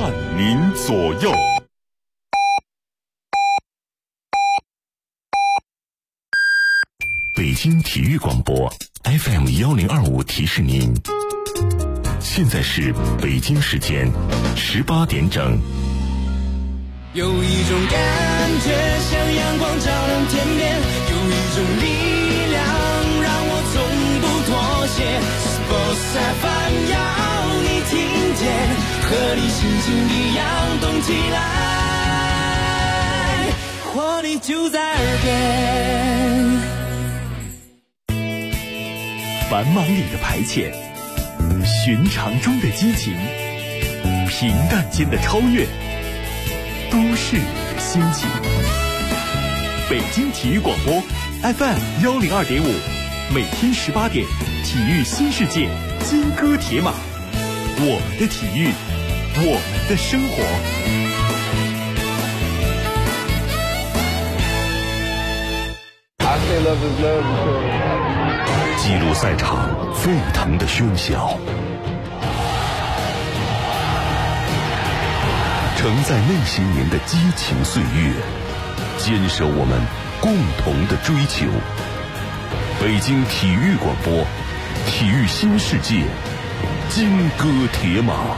伴您左右。北京体育广播 FM1025提示您，现在是北京时间18点整。 有一种感觉像阳光照亮天边，有一种力量让我从不妥协。Sports FM 要你听见，和你心情一样动起来，活力就在耳边。 繁忙里的排遣，寻常中的激情，平淡间的超越，都市里的心情。北京体育广播 FM102.5，每天18点，体育新世界，金戈铁马，我们的体育，我们的生活。 记录赛场沸腾的喧嚣，承载那些年的激情岁月，坚守我们共同的追求。北京体育广播，体育新世界，金戈铁马。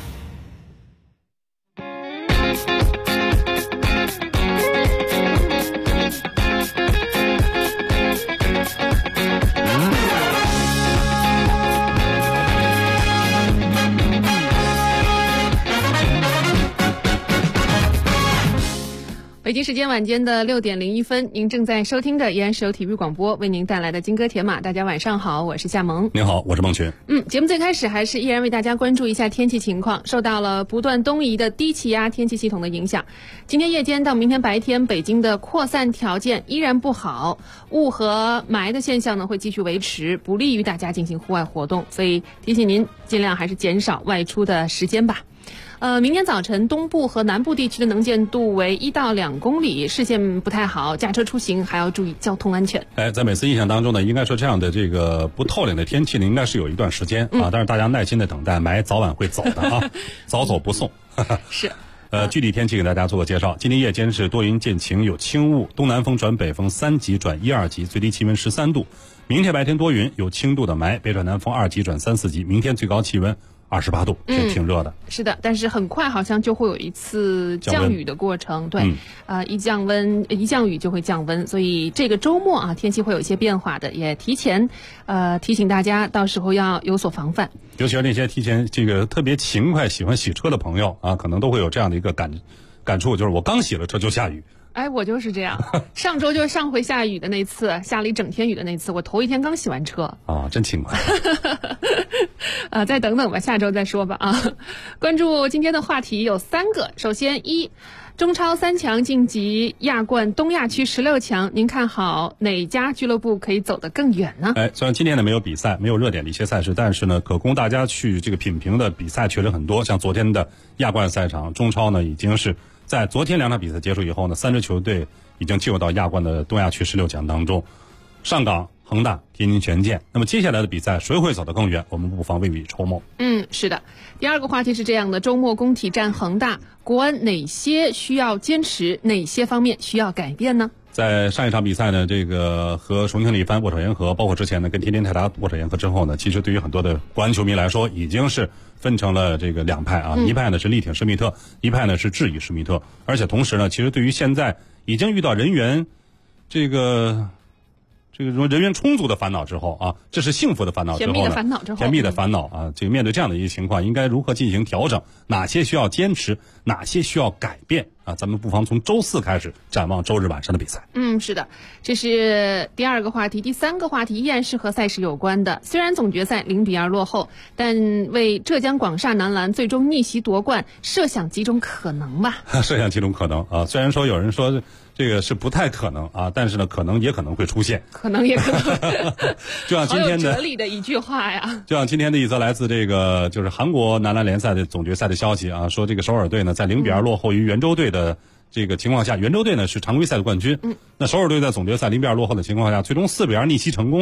北京时间晚间的6点01分，您正在收听的依然是由体育广播为您带来的金戈铁马。大家晚上好，我是夏萌。 您好，我是孟群。 节目最开始还是依然为大家关注一下天气情况。受到了不断东移的低气压天气系统的影响，今天夜间到明天白天，北京的扩散条件依然不好，雾和霾的现象呢会继续维持，不利于大家进行户外活动，所以提醒您尽量还是减少外出的时间吧。明天早晨东部和南部地区的能见度为1到2公里，视线不太好，驾车出行还要注意交通安全。 在每次印象当中呢，应该说这样的这个不透凉的天气呢，应该是有一段时间啊，但是大家耐心的等待，霾早晚会走的啊，早走不送。 是。 具体天气给大家做个介绍。今天夜间是多云见晴，有轻雾，东南风转北风3级转1、2级，最低气温13度。明天白天多云，有轻度的霾，北转南风2级转3、4级。明天最高气温28度，挺热的。 是的，但是很快好像就会有一次降雨的过程。对，一降雨就会降温，所以这个周末啊，天气会有一些变化的，也提前提醒大家，到时候要有所防范。 尤其是那些提前这个特别勤快、喜欢洗车的朋友啊，可能都会有这样的一个感触，就是我刚洗了车就下雨。 我就是这样。上周就是上回下雨的那次，下了一整天雨的那次，我头一天刚洗完车。 真勤快。 再等等吧，下周再说吧啊。关注今天的话题有3个。首先中超3强晋级亚冠东亚区16强，您看好哪家俱乐部可以走得更远呢？ 虽然今天呢没有比赛，没有热点的一些赛事，但是呢可供大家去这个品评的比赛确实很多。像昨天的亚冠赛场，中超呢已经是在昨天2场比赛结束以后呢，3支球队已经进入到亚冠的东亚区16强当中，上港、恒大、天津权健。那么接下来的比赛谁会走得更远，我们不妨未雨绸缪。 是的。第二个话题是这样的，周末工体战恒大，国安哪些需要坚持，哪些方面需要改变呢？ 在上一场比赛呢，这个和重庆力帆握手言和，包括之前呢跟天津泰达握手言和之后呢，其实对于很多的国安球迷来说，已经是分成了这个2派啊，一派呢是力挺施密特，一派呢是质疑施密特。而且同时呢，其实对于现在已经遇到人员这个人员充足的烦恼之后啊，这是幸福的烦恼之后呢，甜蜜的烦恼啊，这个面对这样的一个情况，应该如何进行调整？哪些需要坚持，哪些需要改变啊？咱们不妨从周4开始展望周日晚上的比赛。 是的，这是第2个话题。第3个话题依然是和赛事有关的。虽然总决赛0-2落后，但为浙江广厦男篮最终逆袭夺冠，设想几种可能吧？ 设想几种可能啊，虽然说有人说这个是不太可能啊，但是呢，可能也可能会出现， 可能也可能。 就像今天的好有哲理的一句话呀。 就像今天的一则来自这个就是韩国男篮联赛的总决赛的消息啊，说这个首尔队呢在0-2落后于援州队的这个情况下，援州队呢是常规赛的冠军。那首尔队在总决赛0-2落后的情况下，最终4-2逆袭成功了，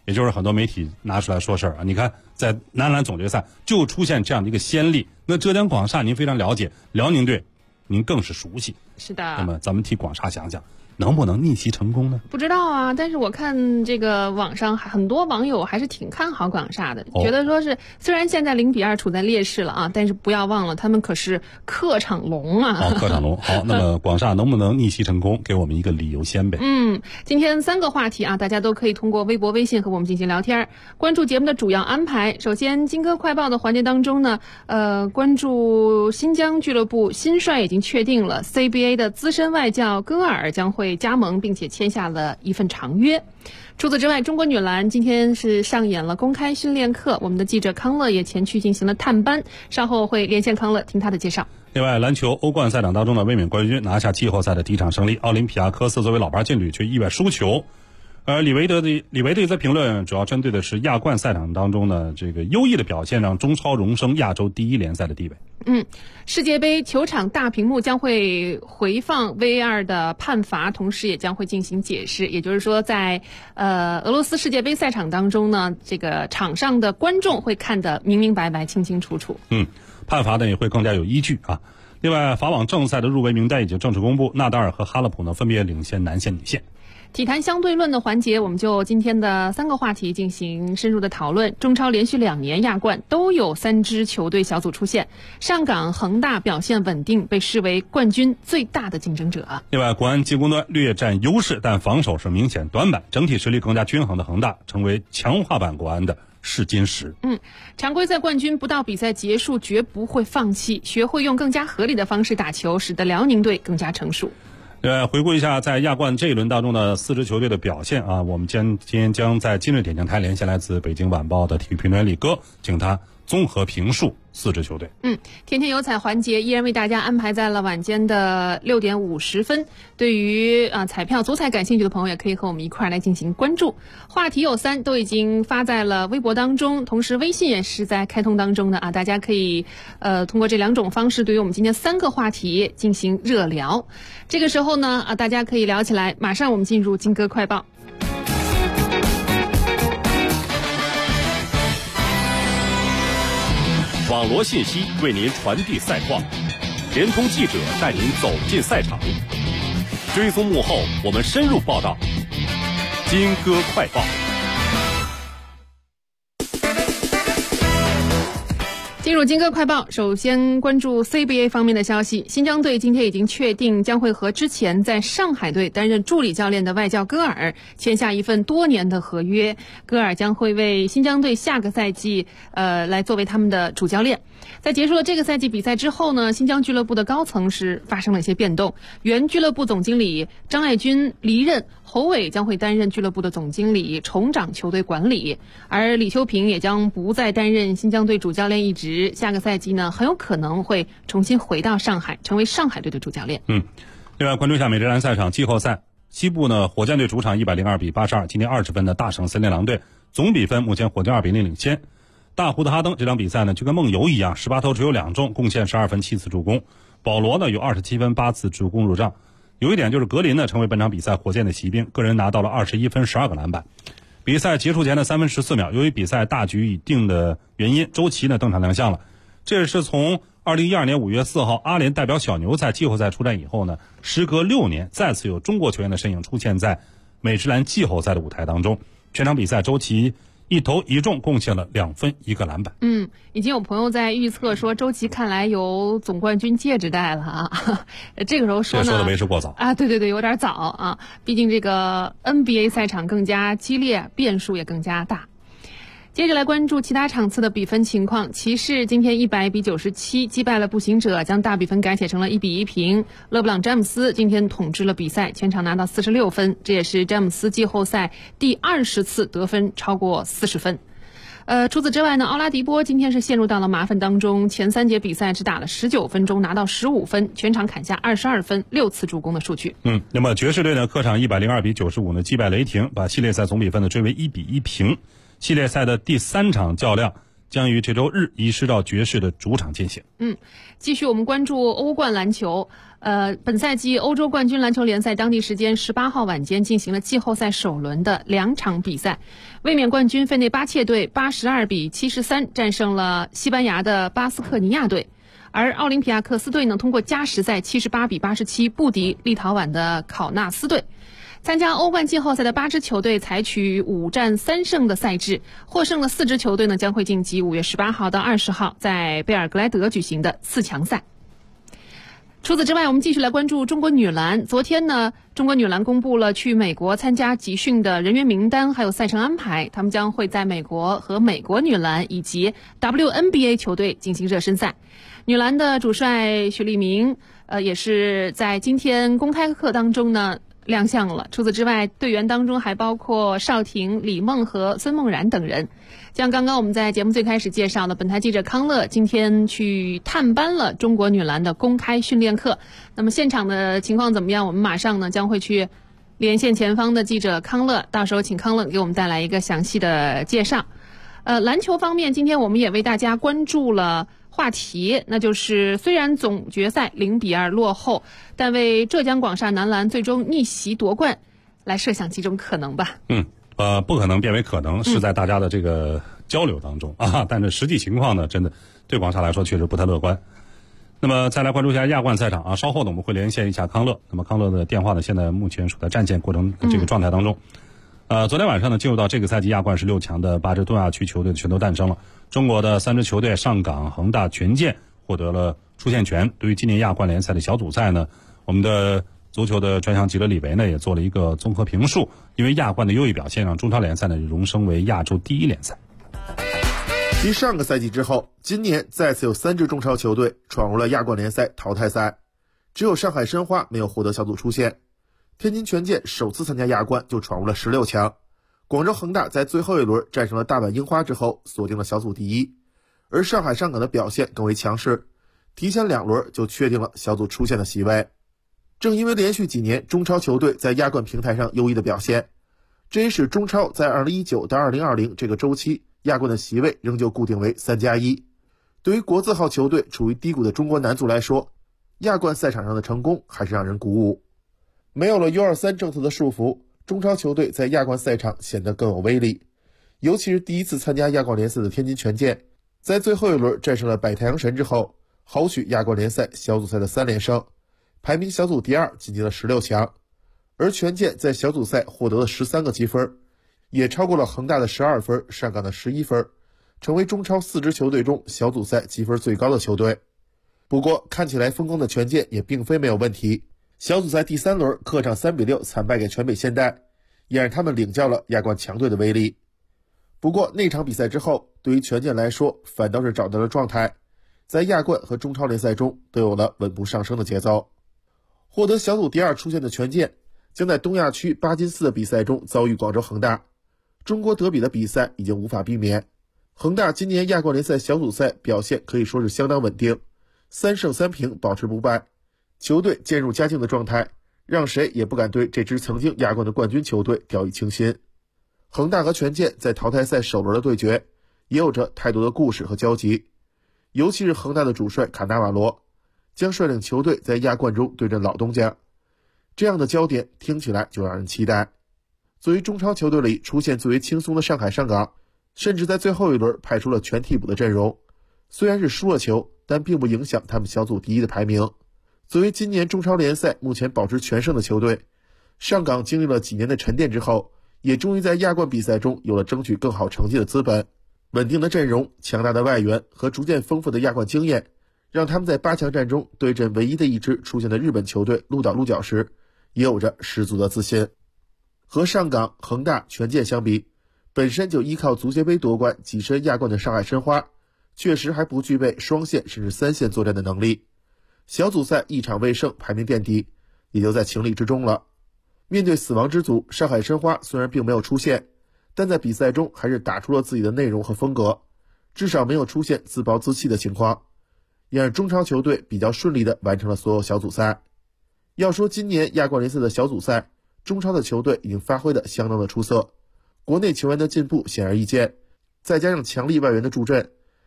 也就是很多媒体拿出来说事儿啊。你看，在男篮总决赛就出现这样的一个先例。那浙江广厦您非常了解，辽宁队您更是熟悉。 是的。 那么咱们替广厦想想，能不能逆袭成功呢？ 不知道啊，但是我看这个网上很多网友还是挺看好广厦的，觉得说是虽然现在0-2处在劣势了啊，但是不要忘了他们可是客场龙啊。 客场龙。好，那么广厦能不能逆袭成功？给我们一个理由先呗。 今天3个话题啊，大家都可以通过微博、微信和我们进行聊天，关注节目的主要安排。首先，金歌快报的环节当中呢，关注新疆俱乐部新帅已经确定了 CBA 的资深外教戈尔将会加盟，并且签下了一份长约。除此之外，中国女篮今天是上演了公开训练课，我们的记者康乐也前去进行了探班，稍后会连线康乐听他的介绍。 另外，篮球欧冠赛场当中的卫冕冠军拿下季后赛的第一场胜利，奥林匹亚科斯作为老牌劲旅却意外输球。而李维德在评论主要针对的是亚冠赛场当中呢，这个优异的表现让中超荣升亚洲第一联赛的地位。 世界杯球场大屏幕将会回放 VAR 的判罚，同时也将会进行解释。也就是说，在俄罗斯世界杯赛场当中呢，这个场上的观众会看得明明白白、清清楚楚。 判罚呢也会更加有依据啊。另外，法网正赛的入围名单已经正式公布，纳达尔和哈勒普呢分别领先男线、女线。 体坛相对论的环节，我们就今天的3个话题进行深入的讨论。中超连续2年亚冠都有3支球队小组出现，上港恒大表现稳定，被视为冠军最大的竞争者。 另外，国安进攻端略占优势，但防守是明显短板，整体实力更加均衡的恒大成为强化版国安的试金石。 常规赛冠军不到比赛结束绝不会放弃，学会用更加合理的方式打球，使得辽宁队更加成熟。 回顾一下在亚冠这一轮当中的4支球队的表现啊，我们今天将在今日点将台连线来自北京晚报的体育评论员李哥，请他综合评述4支球队。 天天有彩环节依然为大家安排在了晚间的6点50分。对于彩票足彩感兴趣的朋友，也可以和我们一块来进行关注。话题有3，都已经发在了微博当中，同时微信也是在开通当中的啊，大家可以通过这2种方式对于我们今天3个话题进行热聊。这个时候呢大家可以聊起来。马上我们进入金歌快报。 网罗信息为您传递赛况，联通记者带您走进赛场，追踪幕后，我们深入报道。金歌快报。 进入金歌快报，首先关注 CBA 方面的消息。新疆队今天已经确定将会和之前在上海队担任助理教练的外教戈尔签下一份多年的合约。戈尔将会为新疆队下个赛季来作为他们的主教练。在结束了这个赛季比赛之后呢，新疆俱乐部的高层是发生了一些变动，原俱乐部总经理张爱军离任，侯伟将会担任俱乐部的总经理，重掌球队管理，而李秋平也将不再担任新疆队主教练一职，下个赛季呢很有可能会重新回到上海，成为上海队的主教练。 另外关注一下美职篮赛场季后赛，西部呢火箭队主场102比82今天20分的大胜森林狼队，总比分目前火箭2比0领先。大胡子哈登这场比赛呢就跟梦游一样，18投只有2中，贡献12分7次助攻。保罗呢有27分8次助攻入账。有一点就是格林呢成为本场比赛火箭的骑兵，个人拿到了21分12个篮板。比赛结束前的3分14秒，由于比赛大局已定的原因，周琦呢登场亮相了。这是从2012年5月4号阿联代表小牛在季后赛出战以后呢，时隔6年再次有中国球员的身影出现在美职篮季后赛的舞台当中。全场比赛周琦1投1中，贡献了2分1个篮板。 已经有朋友在预测说周琦看来有总冠军戒指戴了啊。这个时候说呢， 这说的为时过早啊，对，有点早啊。毕竟这个 NBA 赛场更加激烈，变数也更加大。接着来关注其他场次的比分情况。骑士今天100比97击败了步行者，将大比分改写成了1比1平。勒布朗詹姆斯今天统治了比赛，全场拿到46分，这也是詹姆斯季后赛第20次得分超过40分。除此之外呢，奥拉迪波今天是陷入到了麻烦当中，前3节比赛只打了19分钟，拿到15分，全场砍下22分，6次助攻的数据。 那么爵士队呢客场102比95呢击败雷霆，把系列赛总比分呢追为1比1平。系列赛的第3场较量， 将于这周日移师到爵士的主场进行。 继续我们关注欧冠篮球。本赛季欧洲冠军篮球联赛当地时间18号晚间进行了季后赛首轮的2场比赛，卫冕冠军费内巴切队82-73战胜了西班牙的巴斯克尼亚队，而奥林匹亚克斯队呢通过加时赛78-87不敌立陶宛的考纳斯队。参加欧冠季后赛的8支球队采取5战3胜的赛制，获胜的4支球队呢将会晋级5月18号到20号在贝尔格莱德举行的4强赛。除此之外，我们继续来关注中国女篮。昨天呢，中国女篮公布了去美国参加集训的人员名单还有赛程安排，他们将会在美国和美国女篮以及 WNBA 球队进行热身赛。女篮的主帅许利明也是在今天公开课当中呢亮相了。除此之外，队员当中还包括邵婷、李梦和孙梦然等人。像刚刚我们在节目最开始介绍的，本台记者康乐今天去探班了中国女篮的公开训练课。那么现场的情况怎么样？我们马上呢将会去连线前方的记者康乐，到时候请康乐给我们带来一个详细的介绍。篮球方面，今天我们也为大家关注了话题，那就是虽然总决赛0-2落后，但为浙江广厦男篮最终逆袭夺冠来设想几种可能吧。 不可能变为可能，是在大家的这个交流当中但是实际情况呢，真的对广厦来说确实不太乐观。那么再来关注一下亚冠赛场稍后呢我们会连线一下康乐。那么康乐的电话呢，现在目前处在战线过程这个状态当中。昨天晚上呢，进入到这个赛季亚冠16强的8支东亚区球队全都诞生了。中国的3支球队上港、恒大、权健获得了出线权。对于今年亚冠联赛的小组赛呢，我们的足球的专项记者李维呢也做了一个综合评述，因为亚冠的优异表现让中超联赛呢荣升为亚洲第1联赛。 继上个赛季之后，今年再次有3支中超球队闯入了亚冠联赛淘汰赛，只有上海申花没有获得小组出线。天津权健首次参加亚冠就闯入了16强，广州恒大在最后一轮战胜了大阪樱花之后锁定了小组第1，而上海上港的表现更为强势，提前2轮就确定了小组出线的席位。正因为连续几年中超球队在亚冠平台上优异的表现，这也使中超在2019到2020这个周期亚冠的席位仍旧固定为3+1。对于国字号球队处于低谷的中国男足来说，亚冠赛场上的成功还是让人鼓舞。没有了 U23 政策的束缚，中超球队在亚冠赛场显得更有威力。尤其是第一次参加亚冠联赛的天津权健，在最后一轮战胜了百太阳神之后，豪取亚冠联赛小组赛的3连胜，排名小组第2，晋级了16强。而权健在小组赛获得了13个积分，也超过了恒大的12分、上港的11分，成为中超4支球队中小组赛积分最高的球队。不过看起来风光的权健也并非没有问题，小组赛第3轮客场3-6惨败给全北现代，也让他们领教了亚冠强队的威力。不过那场比赛之后，对于权健来说反倒是找到了状态，在亚冠和中超联赛中都有了稳步上升的节奏。获得小组第2出线的权健将在东亚区8进4的比赛中遭遇广州恒大，中国德比的比赛已经无法避免。恒大今年亚冠联赛小组赛表现可以说是相当稳定，3胜3平保持不败，球队渐入佳境的状态让谁也不敢对这支曾经亚冠的冠军球队掉以轻心。恒大和权健在淘汰赛首轮的对决也有着太多的故事和交集，尤其是恒大的主帅卡纳瓦罗将率领球队在亚冠中对阵老东家，这样的焦点听起来就让人期待。作为中超球队里出现最为轻松的上海上港，甚至在最后一轮派出了全替补的阵容，虽然是输了球，但并不影响他们小组第1的排名。作为今年中超联赛目前保持全胜的球队，上港经历了几年的沉淀之后，也终于在亚冠比赛中有了争取更好成绩的资本。稳定的阵容、强大的外援和逐渐丰富的亚冠经验，让他们在8强战中对阵唯一的一支出现的日本球队鹿岛鹿角时也有着十足的自信。和上港、恒大、权健相比，本身就依靠足协杯夺冠跻身亚冠的上海申花确实还不具备双线甚至3线作战的能力，小组赛1场未胜，排名垫底，也就在情理之中了。面对死亡之组，上海申花虽然并没有出线，但在比赛中还是打出了自己的内容和风格，至少没有出现自暴自弃的情况，也让中超球队比较顺利地完成了所有小组赛。要说今年亚冠联赛的小组赛，中超的球队已经发挥得相当的出色，国内球员的进步显而易见，再加上强力外援的助阵，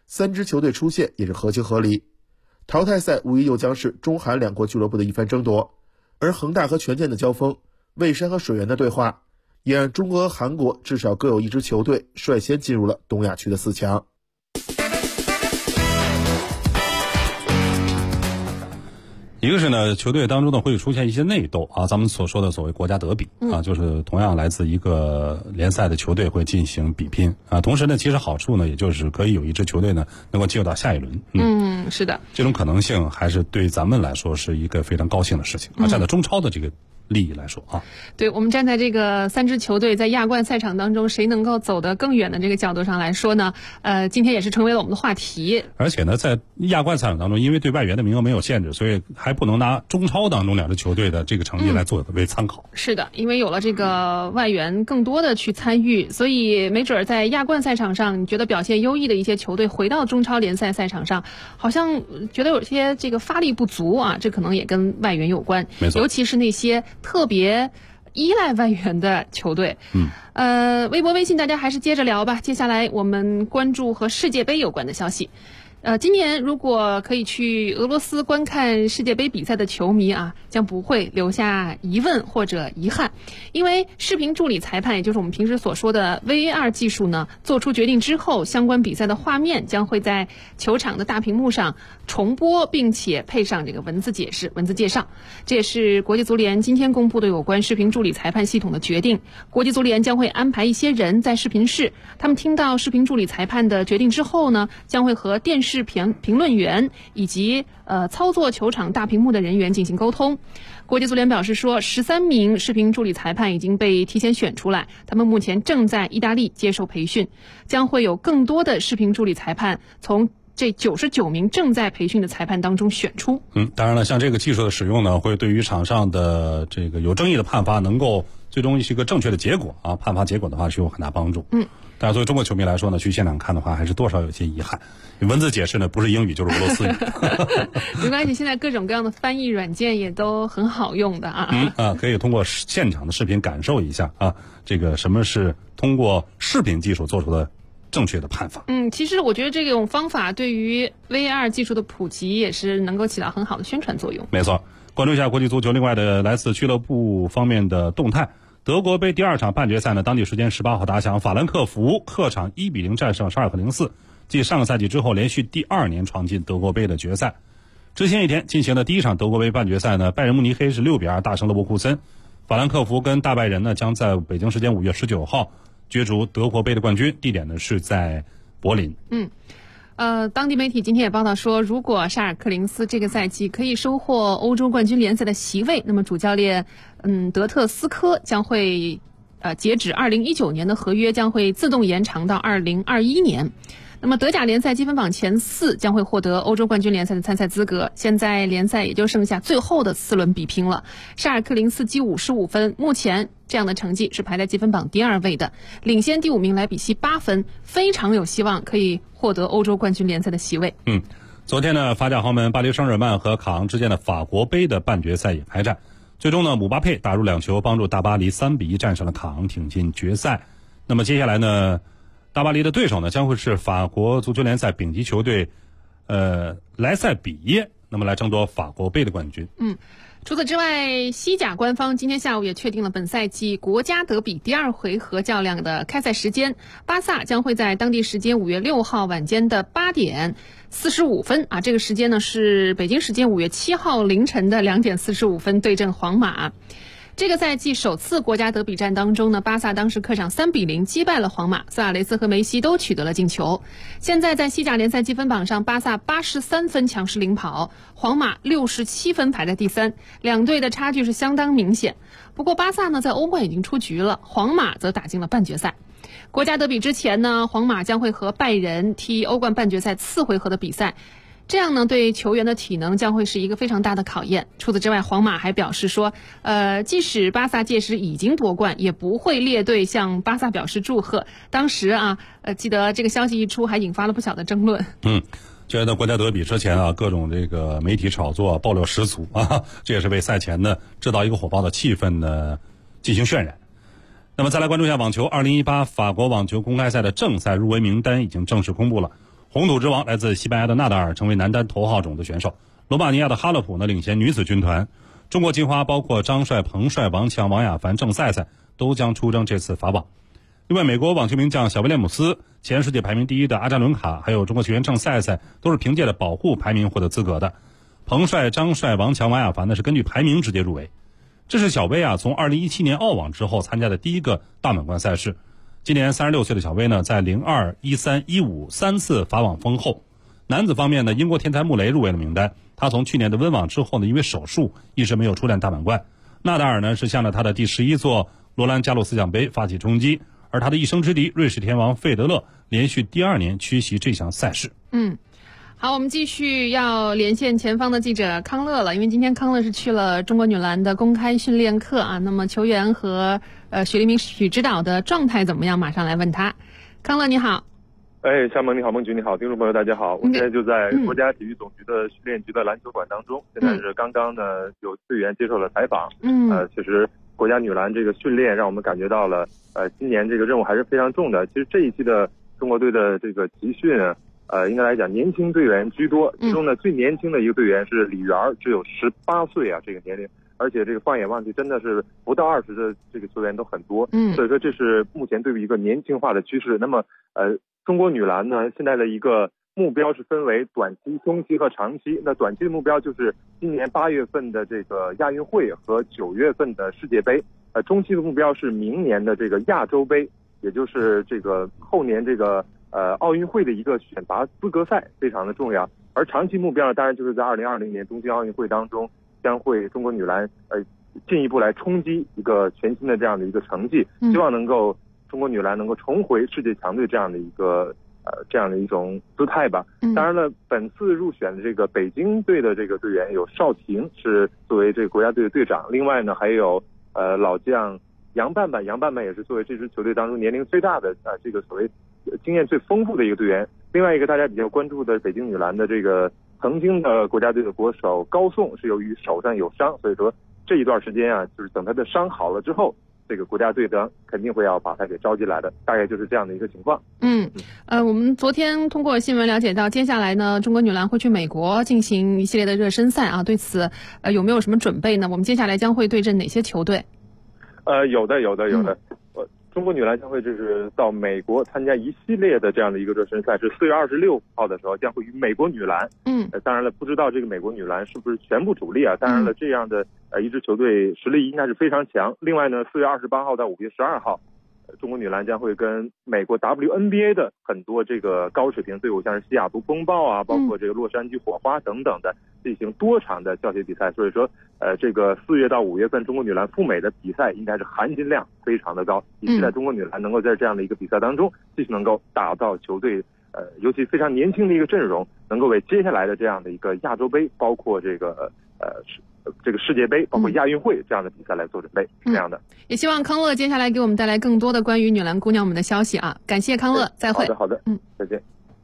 3支球队出现也是合情合理。淘汰赛无疑又将是中韩两国俱乐部的一番争夺，而恒大和权健的交锋，蔚山和水源的对话，也让中国和韩国至少各有一支球队率先进入了东亚区的4强。 一个是呢，球队当中呢会出现一些内斗啊，咱们所说的所谓国家德比啊，就是同样来自一个联赛的球队会进行比拼啊。同时呢，其实好处呢，也就是可以有一支球队呢能够进入到下一轮。 是的， 这种可能性还是对咱们来说是一个非常高兴的事情啊。站在中超的这个利益来说啊， 对，我们站在这个3支球队在亚冠赛场当中谁能够走得更远的这个角度上来说呢，今天也是成为了我们的话题。 而且呢，在亚冠赛场当中，因为对外援的名额没有限制，所以还不能拿中超当中2支球队的这个成绩来做为参考。 是的，因为有了这个外援更多的去参与，所以没准在亚冠赛场上，你觉得表现优异的一些球队回到中超联赛赛场上，好像觉得有些这个发力不足啊，这可能也跟外援有关。 没错， 尤其是那些特别依赖外援的球队。微博微信大家还是接着聊吧。接下来我们关注和世界杯有关的消息。今年如果可以去俄罗斯观看世界杯比赛的球迷啊，将不会留下疑问或者遗憾，因为视频助理裁判，也就是我们平时所说的 VAR 技术呢，做出决定之后，相关比赛的画面将会在球场的大屏幕上重播，并且配上这个文字解释、文字介绍。这也是国际足联今天公布的有关视频助理裁判系统的决定。国际足联将会安排一些人在视频室，他们听到视频助理裁判的决定之后呢，将会和电视评论员以及操作球场大屏幕的人员进行沟通。国际足联表示说，13名视频助理裁判已经被提前选出来，他们目前正在意大利接受培训，将会有更多的视频助理裁判从这99名正在培训的裁判当中选出。 当然了，像这个技术的使用呢，会对于场上的这个有争议的判罚能够最终是一个正确的结果啊，判罚结果的话是有很大帮助。但是作为中国球迷来说呢，去现场看的话，还是多少有些遗憾。文字解释呢，不是英语就是俄罗斯语。 没关系，现在各种各样的翻译软件也都很好用的啊。 可以通过现场的视频感受一下啊，这个什么是通过视频技术做出的正确的判罚。 其实我觉得这种方法对于 VAR 技术的普及也是能够起到很好的宣传作用。 没错，关注一下国际足球另外的来自俱乐部方面的动态。德国杯第2场半决赛呢，当地时间18号打响，法兰克福客场1-0战胜沙尔克04，继上个赛季之后连续第2年闯进德国杯的决赛。之前一天进行的第1场德国杯半决赛呢，拜仁慕尼黑是6-2大胜勒沃库森，法兰克福跟大拜仁呢将在北京时间5月19号角逐德国杯的冠军，地点呢是在柏林。 当地媒体今天也报道说，如果沙尔克04这个赛季可以收获欧洲冠军联赛的席位，那么主教练德特斯科将会截止2019年的合约将会自动延长到2021年。那么德甲联赛积分榜前4将会获得欧洲冠军联赛的参赛资格。现在联赛也就剩下最后的4轮比拼了。沙尔克04积55分，目前这样的成绩是排在积分榜第2位的，领先第5名莱比锡8分，非常有希望可以获得欧洲冠军联赛的席位。 昨天呢，法甲豪门巴黎圣日耳曼和卡昂之间的法国杯的半决赛也开战，最终呢，姆巴佩打入2球，帮助大巴黎3-1战胜了卡昂，挺进决赛。那么接下来呢，大巴黎的对手呢将会是法国足球联赛丙级球队莱塞比耶，那么来争夺法国杯的冠军。 除此之外，西甲官方今天下午也确定了本赛季国家德比第2回合较量的开赛时间。巴萨将会在当地时间5月6号晚间的8点45分啊，这个时间呢是北京时间5月7号凌晨的2点45分对阵皇马。这个赛季首次国家德比战当中呢，巴萨当时客场3-0击败了皇马，苏亚雷斯和梅西都取得了进球。现在在西甲联赛积分榜上，巴萨83分强势领跑，皇马67分排在第3，两队的差距是相当明显。不过巴萨呢在欧冠已经出局了，皇马则打进了半决赛。国家德比之前呢，皇马将会和拜仁踢欧冠半决赛4回合的比赛。这样呢，对球员的体能将会是一个非常大的考验。除此之外，皇马还表示说，即使巴萨届时已经夺冠，也不会列队向巴萨表示祝贺。当时啊，记得这个消息一出，还引发了不小的争论。 觉得国家德比之前啊，各种这个媒体炒作爆料十足啊，这也是为赛前呢制造一个火爆的气氛呢进行渲染。那么再来关注一下网球，2018法国网球公开赛的正赛入围名单已经正式公布了。 红土之王来自西班牙的纳达尔成为男单头号种子选手，罗马尼亚的哈勒普呢领衔女子军团。中国金花包括张帅、彭帅、王强、王雅凡、郑赛赛都将出征这次法网。另外，美国网球名将小威廉姆斯、前世界排名第1的阿扎伦卡，还有中国球员郑赛赛都是凭借着保护排名获得资格的。彭帅、张帅、王强、王雅凡呢是根据排名直接入围。这是小威从2017年澳网之后参加的第一个大满贯赛事。今年36岁的小威呢，在02、13、15 3次法网封后。男子方面呢，英国天才穆雷入围了名单。他从去年的温网之后呢，因为手术一直没有出战大满贯。纳达尔呢是向着他的第11座罗兰加洛斯奖杯发起冲击，而他的一生之敌瑞士天王费德勒连续第2年缺席这项赛事。 好，我们继续要连线前方的记者康乐了，因为今天康乐是去了中国女篮的公开训练课啊。那么球员和许黎明许指导的状态怎么样？马上来问他。康乐你好。 夏萌你好，孟菊你好，听众朋友大家好，我现在就在国家体育总局的训练局的篮球馆当中，现在是刚刚呢有队员接受了采访。其实国家女篮这个训练让我们感觉到了，今年这个任务还是非常重的。其实这一期的中国队的这个集训应该来讲年轻队员居多，其中呢最年轻的一个队员是李媛，只有18岁啊这个年龄，而且这个放眼望去真的是不到20的这个球员都很多。所以说这是目前对于一个年轻化的趋势。那么中国女篮呢现在的一个目标是分为短期、中期和长期。那短期的目标就是今年8月份的这个亚运会和9月份的世界杯。中期的目标是明年的这个亚洲杯，也就是这个后年这个奥运会的一个选拔资格赛，非常的重要。而长期目标呢，当然就是在2020年东京奥运会当中，将会中国女篮进一步来冲击一个全新的这样的一个成绩，希望能够中国女篮能够重回世界强队这样的一种姿态吧。当然了，本次入选的这个北京队的这个队员有邵婷是作为这个国家队的队长，另外呢还有老将杨半半也是作为这支球队当中年龄最大的这个所谓经验最丰富的一个队员。另外一个大家比较关注的北京女篮的这个曾经的国家队的国手高颂是由于手上有伤，所以说这一段时间就是等他的伤好了之后，这个国家队的肯定会要把他给招进来的，大概就是这样的一个情况。 我们昨天通过新闻了解到，接下来呢，中国女篮会去美国进行一系列的热身赛啊。对此，有没有什么准备呢？我们接下来将会对阵哪些球队？ 有的。中国女篮将会就是到美国参加一系列的这样的一个热身赛，是4月26号的时候将会与美国女篮。当然了，不知道这个美国女篮是不是全部主力啊？当然了，这样的一支球队实力应该是非常强。另外呢，4月28号到5月12号，中国女篮将会跟美国 WNBA 的很多这个高水平队伍，像是西雅图风暴啊，包括这个洛杉矶火花等等的，进行多场的教学比赛。所以说这个4月到5月份中国女篮赴美的比赛应该是含金量非常的高，以期待中国女篮能够在这样的一个比赛当中继续能够打造球队尤其非常年轻的一个阵容，能够为接下来的这样的一个亚洲杯，包括这个世界杯，包括亚运会这样的比赛来做准备，是这样的。 也希望康乐接下来给我们带来更多的关于女篮姑娘们的消息啊！感谢康乐，再会。 好的，再见。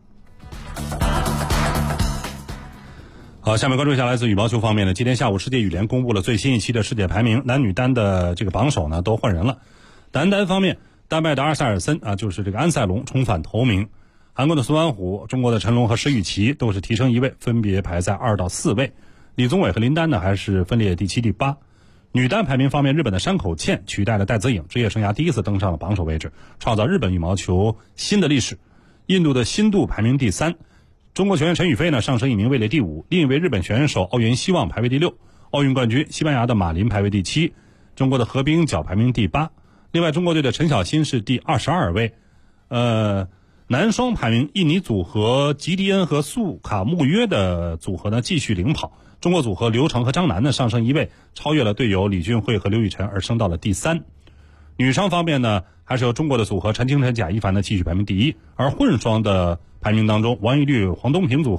好，下面关注一下来自羽毛球方面的。今天下午，世界羽联公布了最新一期的世界排名，男女单的这个榜首呢都换人了。男单方面，丹麦的阿塞尔森就是这个安塞龙重返头名，韩国的孙安虎、中国的陈龙和石宇奇都是提升1位，分别排在2到4位。李宗伟和林丹呢还是分列第7、第8。女单排名方面，日本的山口茜取代了戴资颖，职业生涯第一次登上了榜首位置，创造日本羽毛球新的历史。印度的新度排名第3。中国球员陈雨菲呢上升1名，位列第5。另一位日本选手奥原希望排位第6。奥运冠军西班牙的马林排位第7。中国的何冰皎排名第8。另外，中国队的陈小新是第22位。男双排名，印尼组合吉迪恩和苏卡穆约的组合呢继续领跑。中国组合刘成和张楠呢上升1位，超越了队友李俊慧和刘雨辰，而升到了第3。女双方面呢，还是由中国的组合陈清晨、贾一凡呢继续排名第1。而混双的排名当中，王懿律、黄东萍组合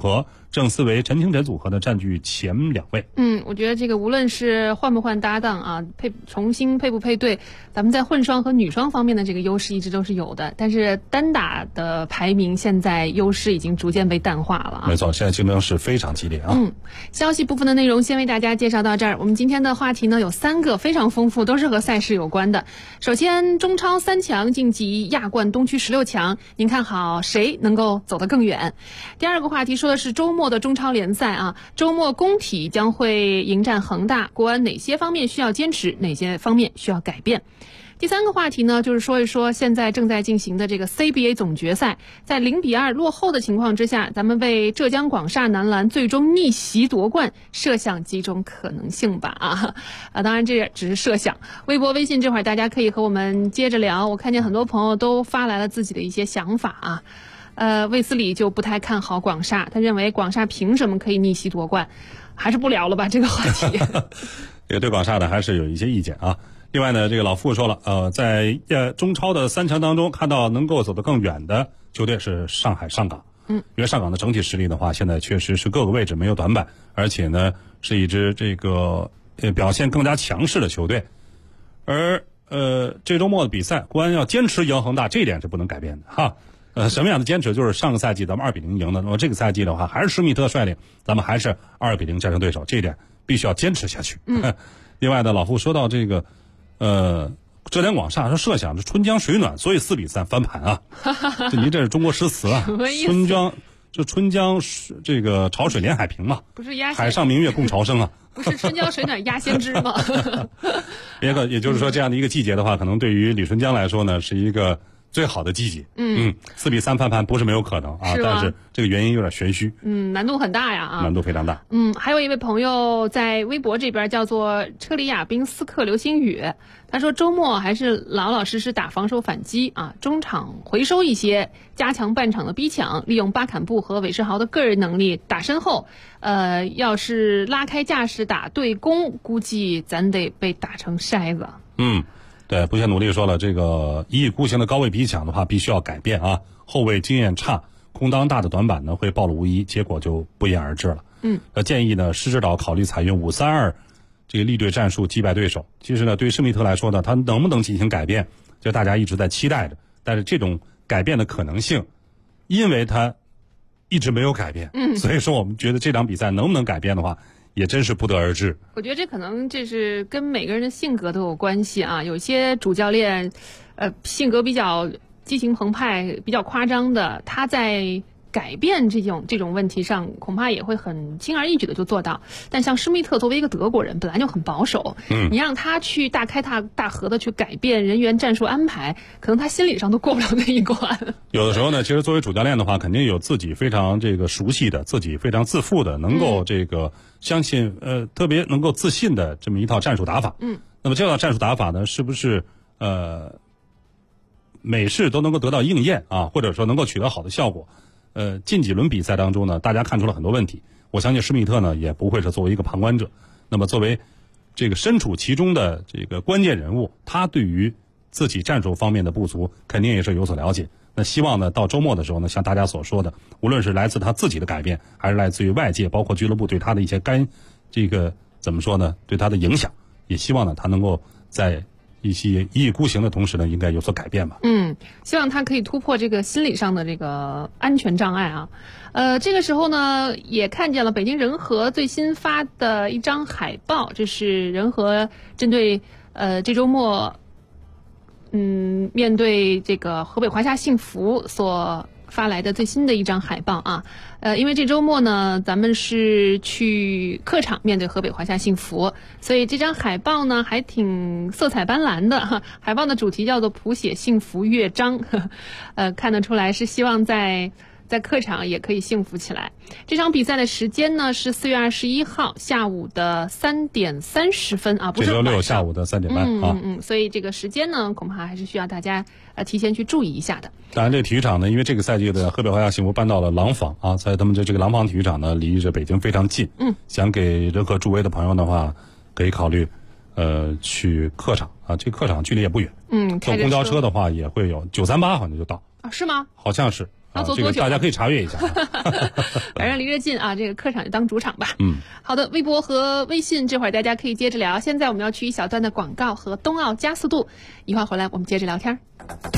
郑思维、陈清晨组合呢占据前2位。 我觉得这个无论是换不换搭档啊，重新配不配对，咱们在混双和女双方面的这个优势一直都是有的，但是单打的排名现在优势已经逐渐被淡化了啊。 没错，现在竞争是非常激烈啊。 消息部分的内容先为大家介绍到这儿。我们今天的话题呢有3个，非常丰富，都是和赛事有关的。首先，中超3强晋级亚冠东区16强，您看好谁能够走得更远？第二个话题说的是周末的中超联赛啊，周末工体将会迎战恒大，国安哪些方面需要坚持，哪些方面需要改变？第3个话题呢，就是说一说现在正在进行的这个 CBA 总决赛，在0-2落后的情况之下，咱们为浙江广厦男篮最终逆袭夺冠设想几种可能性吧当然这只是设想。微博、微信这会儿大家可以和我们接着聊，我看见很多朋友都发来了自己的一些想法卫斯理就不太看好广厦，他认为广厦凭什么可以逆袭夺冠？还是不聊了吧这个话题。 这个对广厦呢还是有一些意见啊。另外呢，这个老傅说了，在中超的3强当中，看到能够走得更远的球队是上海上港。因为上港的整体实力的话，现在确实是各个位置没有短板，而且呢是一支这个表现更加强势的球队。而这周末的比赛，国安要坚持赢恒大，这一点是不能改变的哈。什么样的坚持？就是上个赛季咱们2-0赢的，那么这个赛季的话，还是施密特率领，咱们还是2-0战胜对手，这一点必须要坚持下去。另外呢，老傅说到这个。浙江广厦说设想着春江水暖，所以4-3翻盘啊！您这是中国诗词啊！春江这个潮水连海平嘛， 不是压海上明月共潮生啊！ 不是春江水暖鸭先知吗？ 也就是说，这样的一个季节的话，可能对于李春江来说呢，是一个最好的季节。4-3翻盘不是没有可能啊，但是这个原因有点玄虚。 难度很大呀难度非常大。 还有一位朋友在微博这边叫做车里亚宾斯克流星雨，他说周末还是老老实实打防守反击中场回收一些，加强半场的逼抢，利用巴坎布和韦世豪的个人能力打身后。要是拉开架势打对攻，估计咱得被打成筛子。 对，不懈努力说了，这个一意孤行的高位逼抢的话，必须要改变啊。后卫经验差，空当大的短板呢会暴露无遗，结果就不言而知了。建议呢，施指导考虑采用5-3-2这个立队战术击败对手。其实呢，对施密特来说呢，他能不能进行改变，就大家一直在期待着。但是这种改变的可能性，因为他一直没有改变，所以说我们觉得这场比赛能不能改变的话，也真是不得而知。 我觉得这可能这是跟每个人的性格都有关系啊。有些主教练，性格比较激情澎湃、比较夸张的，他在改变这种问题上，恐怕也会很轻而易举的就做到。但像施密特作为一个德国人，本来就很保守，你让他去大开大合的去改变人员战术安排，可能他心理上都过不了那一关。 有的时候呢，其实作为主教练的话，肯定有自己非常这个熟悉的、自己非常自负的，能够这个相信特别能够自信的这么一套战术打法。那么这套战术打法呢，是不是每事都能够得到应验啊，或者说能够取得好的效果？近几轮比赛当中呢，大家看出了很多问题。我相信施密特呢也不会是作为一个旁观者，那么作为这个身处其中的这个关键人物，他对于自己战术方面的不足肯定也是有所了解。那希望呢到周末的时候呢，像大家所说的，无论是来自他自己的改变，还是来自于外界包括俱乐部对他的一些这个怎么说呢，对他的影响，也希望呢他能够在一些一意孤行的同时呢，应该有所改变吧。 希望他可以突破这个心理上的这个安全障碍啊。这个时候呢，也看见了北京人和最新发的一张海报，这是人和针对这周末面对这个河北华夏幸福所发来的最新的一张海报啊。因为这周末呢，咱们是去客场面对河北华夏幸福，所以这张海报呢还挺色彩斑斓的哈。海报的主题叫做谱写幸福乐章，看得出来是希望在客场也可以幸福起来。这场比赛的时间呢是4月21号下午的3点30分啊，不是这周六下午的3点半啊。 所以这个时间呢，恐怕还是需要大家提前去注意一下的。 当然，这个体育场呢，因为这个赛季的河北华夏幸福搬到了廊坊啊，在他们的这个廊坊体育场呢，离着北京非常近。想给任何助威的朋友的话，可以考虑去客场啊，这个客场距离也不远。坐公交车的话也会有938，好像就到。 是吗？ 好像是要做多久？ 大家可以查阅一下。 反正离着近啊，这个客场就当主场吧。好的，微博和微信这会儿大家可以接着聊。现在我们要去一小段的广告和冬奥加速度，一会儿回来我们接着聊天。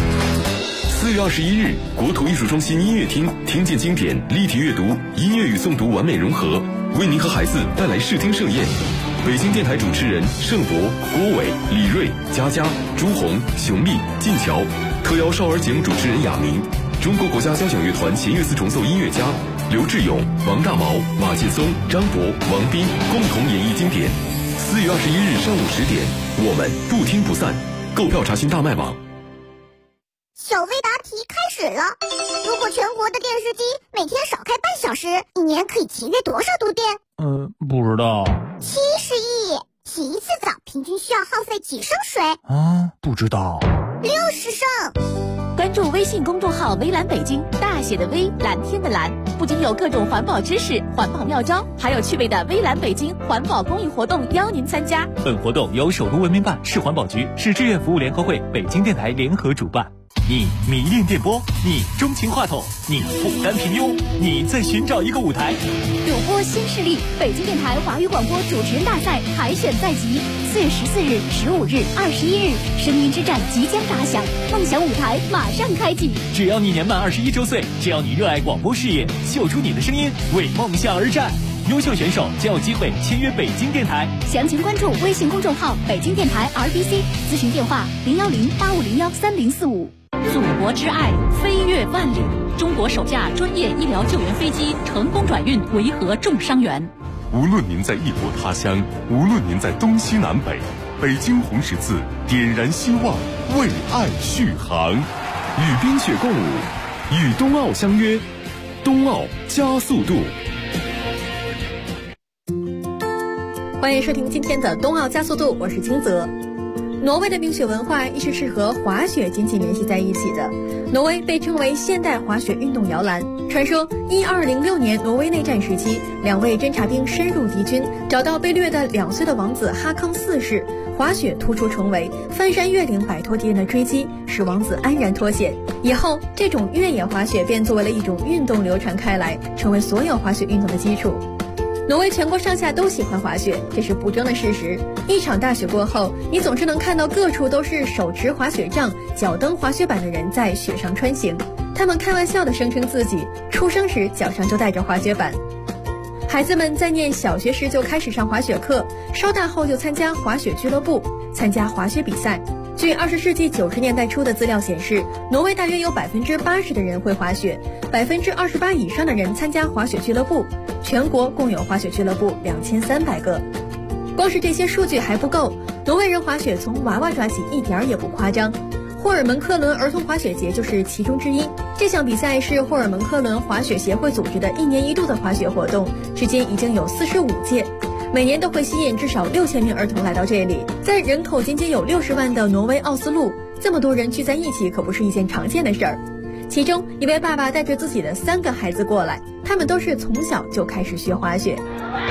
4月21日，国土艺术中心音乐厅听见经典立体阅读，音乐与诵读完美融合，为您和孩子带来视听盛宴。北京电台主持人盛博、郭伟、李锐、佳佳、朱红、熊丽、晋桥，特邀少儿节目主持人亚明，中国国家交响乐团弦乐四重奏音乐家刘志勇、王大毛、马劲松、张博、王斌共同演绎经典。4月21日上午10点，我们不听不散。购票查询大麦网。 小微答题开始了。如果全国的电视机每天少开半小时，一年可以节约多少度电？ 不知道。 70亿。洗一次澡平均需要耗费几升水？ 不知道。 60升。 关注微信公众号微蓝北京，大写的微，蓝天的蓝，不仅有各种环保知识、环保妙招，还有趣味的微蓝北京环保公益活动邀您参加。 本活动由首都文明办、市环保局、市志愿服务联合会、北京电台联合主办。你迷恋电波，你钟情话筒，你不甘平庸，你在寻找一个舞台。 主播新势力，北京电台华语广播主持人大赛海选在即，4月14日、15日、21日，声音之战即将打响，梦想舞台马上开启。 只要你年满21周岁，只要你热爱广播事业，秀出你的声音，为梦想而战。优秀选手将有机会签约北京电台。 详情关注微信公众号北京电台 RBC， 咨询电话010-8501-3045。祖国之爱，飞越万里。中国首架专业医疗救援飞机成功转运维和重伤员。 无论您在异国他乡，无论您在东西南北，北京红十字点燃希望，为爱续航。与冰雪共舞，与冬奥相约，冬奥加速度。 欢迎收听今天的冬奥加速度，我是金泽。挪威的冰雪文化一直是和滑雪紧紧联系在一起的。挪威被称为现代滑雪运动摇篮。传说1206年挪威内战时期，2位侦察兵深入敌军，找到被掠的2岁的王子哈康4世，滑雪突出重围，翻山越岭摆脱敌人的追击，使王子安然脱险。以后这种越野滑雪便作为了一种运动流传开来，成为所有滑雪运动的基础。挪威全国上下都喜欢滑雪，这是不争的事实。一场大雪过后，你总是能看到各处都是手持滑雪杖、脚蹬滑雪板的人在雪上穿行。他们开玩笑地声称自己出生时脚上就带着滑雪板。孩子们在念小学时就开始上滑雪课，稍大后就参加滑雪俱乐部，参加滑雪比赛。据20世纪90年代初的资料显示，挪威大约有80%的人会滑雪，28%以上的人参加滑雪俱乐部，全国共有滑雪俱乐部2300个。光是这些数据还不够，挪威人滑雪从娃娃抓起一点儿也不夸张。霍尔门克伦儿童滑雪节就是其中之一。这项比赛是霍尔门克伦滑雪协会组织的1年1度的滑雪活动，至今已经有45届。每年都会吸引至少6000名儿童来到这里。在人口仅仅有60万的挪威奥斯陆，这么多人聚在一起可不是一件常见的事儿。其中一位爸爸带着自己的3个孩子过来，他们都是从小就开始学滑雪。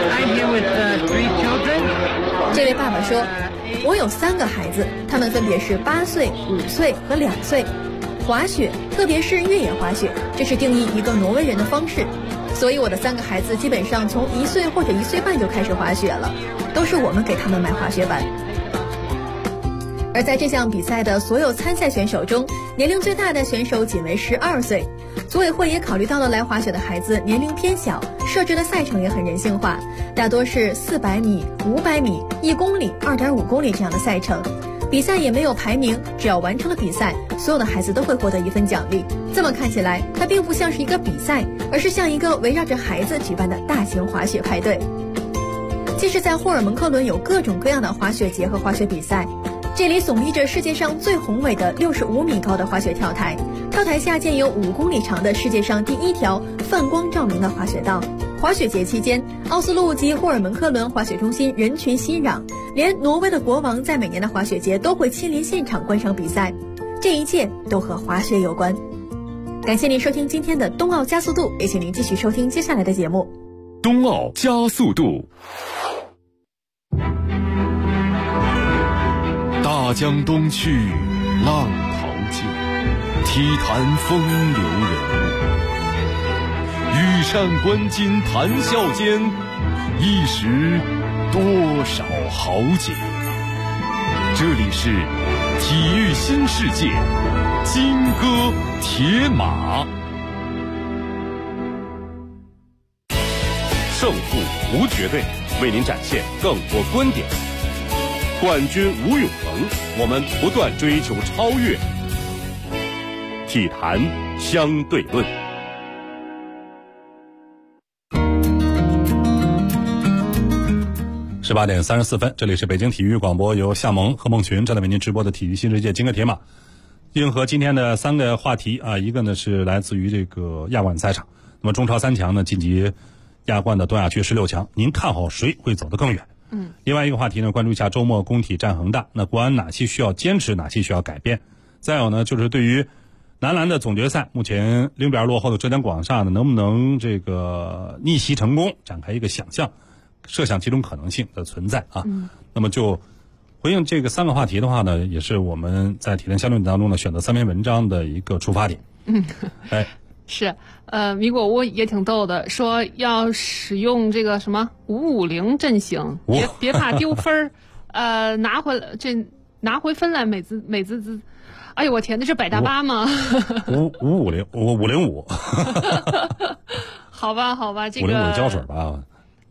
这位爸爸说，我有3个孩子，他们分别是8岁、5岁和2岁。滑雪，特别是越野滑雪，这是定义一个挪威人的方式。所以我的3个孩子基本上从1岁或者1岁半就开始滑雪了，都是我们给他们买滑雪板。而在这项比赛的所有参赛选手中，年龄最大的选手仅为12岁。组委会也考虑到了来滑雪的孩子年龄偏小，设置的赛程也很人性化，大多是400米、500米、1公里、2.5公里这样的赛程。比赛也没有排名，只要完成了比赛，所有的孩子都会获得一份奖励。这么看起来，它并不像是一个比赛，而是像一个围绕着孩子举办的大型滑雪派对。即使在霍尔蒙克伦有各种各样的滑雪节和滑雪比赛，这里耸立着世界上最宏伟的65米高的滑雪跳台，跳台下建有5公里长的世界上第1条泛光照明的滑雪道。滑雪节期间，奥斯陆及霍尔蒙克伦滑雪中心人群熙攘，连挪威的国王在每年的滑雪节都会亲临现场观赏比赛。这一切都和滑雪有关。感谢您收听今天的冬奥加速度，也请您继续收听接下来的节目。 冬奥加速度。大江东去，浪淘尽， 体坛风流人物，羽扇纶巾谈笑间，一时多少豪杰。这里是体育新世界，金戈铁马。胜负无绝对，为您展现更多观点。冠军无永恒，我们不断追求超越。体坛相对论。 18点34分，这里是北京体育广播，由夏萌和孟群正在为您直播的体育新世界金戈铁马。硬核今天的3个话题啊，一个呢是来自于这个亚冠赛场，那么中超3强呢晋级亚冠的东亚区16强，您看好谁会走得更远？另外一个话题呢，关注一下周末工体战恒大，那国安哪些需要坚持，哪些需要改变？再有呢，就是对于男篮的总决赛，目前0比2落后的浙江广厦呢，能不能这个逆袭成功，展开一个想象，设想几种可能性的存在啊。那么就回应这个3个话题的话呢，也是我们在体坛相对论当中呢选择3篇文章的一个出发点。 是，米果屋也挺逗的，说要使用这个什么550阵型，别怕丢分拿回分来美滋滋。哎呦我天，那是百大巴吗 ？550，505。 好吧，这个 505胶水吧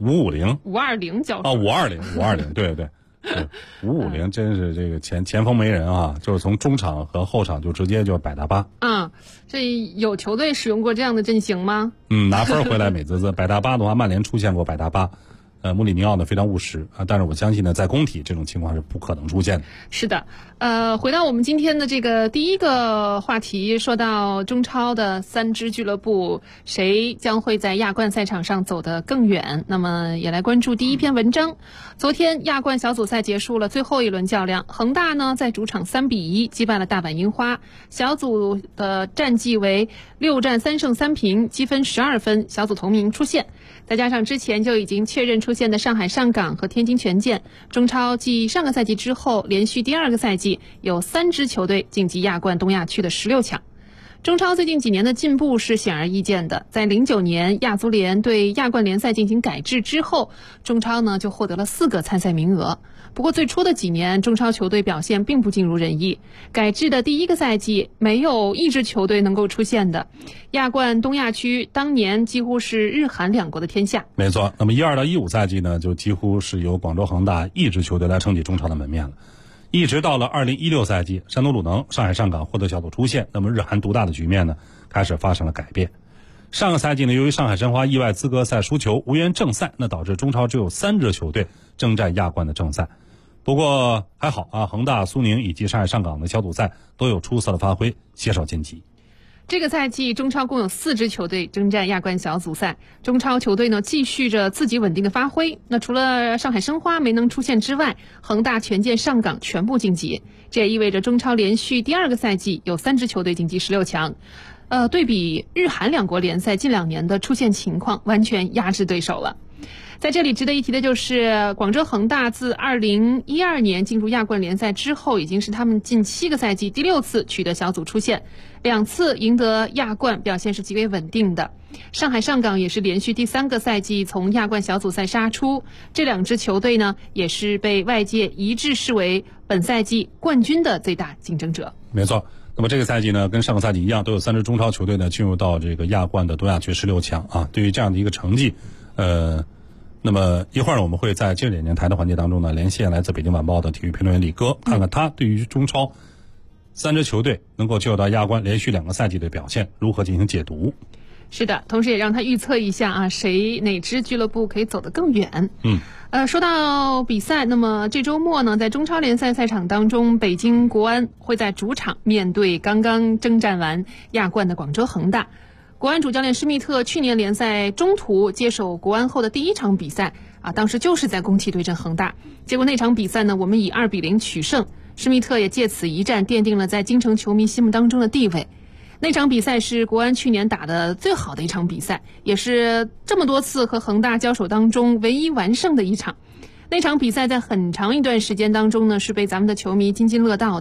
，550 胶水 520，对。550真是这个前锋没人啊，就是从中场和后场就直接就百大巴。 这有球队使用过这样的阵型吗？ 拿分回来美滋滋。百大巴的话，曼联出现过百大巴。穆里尼奥呢非常务实啊，但是我相信呢，在工体这种情况是不可能出现的。 是的，回到我们今天的这个第一个话题，说到中超的3支俱乐部，谁将会在亚冠赛场上走得更远？那么也来关注第一篇文章。昨天亚冠小组赛结束了最后一轮较量，恒大呢在主场3比1击败了大阪樱花，小组的战绩为6战3胜3平，积分12分，小组头名出线。再加上之前就已经确认出现的上海上港和天津权健，中超继上个赛季之后连续第2个赛季有3支球队晋级亚冠东亚区的16强。中超最近几年的进步是显而易见的，在09年亚足联对亚冠联赛进行改制之后，中超呢就获得了4个参赛名额。不过最初的几年，中超球队表现并不尽如人意。改制的第1个赛季，没有一支球队能够出现的。亚冠东亚区当年几乎是日韩2国的天下。 没错，那么12到15赛季呢，就几乎是由广州恒大一支球队来撑起中超的门面了。一直到了2016赛季，山东鲁能、上海上港获得小组出线，那么日韩独大的局面呢，开始发生了改变。上个赛季呢，由于上海申花意外资格赛输球，无缘正赛，那导致中超只有3支球队征战亚冠的正赛。不过还好啊，恒大、苏宁以及上海上港的小组赛都有出色的发挥，携手晋级。 这个赛季中超共有4支球队征战亚冠小组赛，中超球队呢继续着自己稳定的发挥。那除了上海申花没能出现之外，恒大、权健、上港全部晋级。这也意味着中超连续第2个赛季有3支球队晋级16强。对比日韩2国联赛近2年的出现情况，完全压制对手了。在这里值得一提的就是，广州恒大自2012年进入亚冠联赛之后，已经是他们近7个赛季第6次取得小组出线，2次赢得亚冠，表现是极为稳定的。上海上港也是连续第3个赛季从亚冠小组赛杀出，这2支球队呢，也是被外界一致视为本赛季冠军的最大竞争者。 没错。那么这个赛季呢，跟上个赛季一样，都有3支中超球队呢进入到这个亚冠的东亚区16强啊。对于这样的一个成绩，那么一会儿我们会在今日点电台的环节当中呢，连线来自北京晚报的体育评论员李哥，看看他对于中超3支球队能够进入到亚冠连续2个赛季的表现如何进行解读。 是的，同时也让他预测一下啊，哪支俱乐部可以走得更远。说到比赛，那么这周末呢，在中超联赛赛场当中，北京国安会在主场面对刚刚征战完亚冠的广州恒大。国安主教练施密特去年联赛中途接手国安后的第1场比赛啊，当时就是在工体对阵恒大，结果那场比赛呢，我们以2比0取胜，施密特也借此一战奠定了在京城球迷心目当中的地位。那场比赛是国安去年打的最好的一场比赛，也是这么多次和恒大交手当中唯一完胜的一场。那场比赛在很长一段时间当中呢，是被咱们的球迷津津乐道的。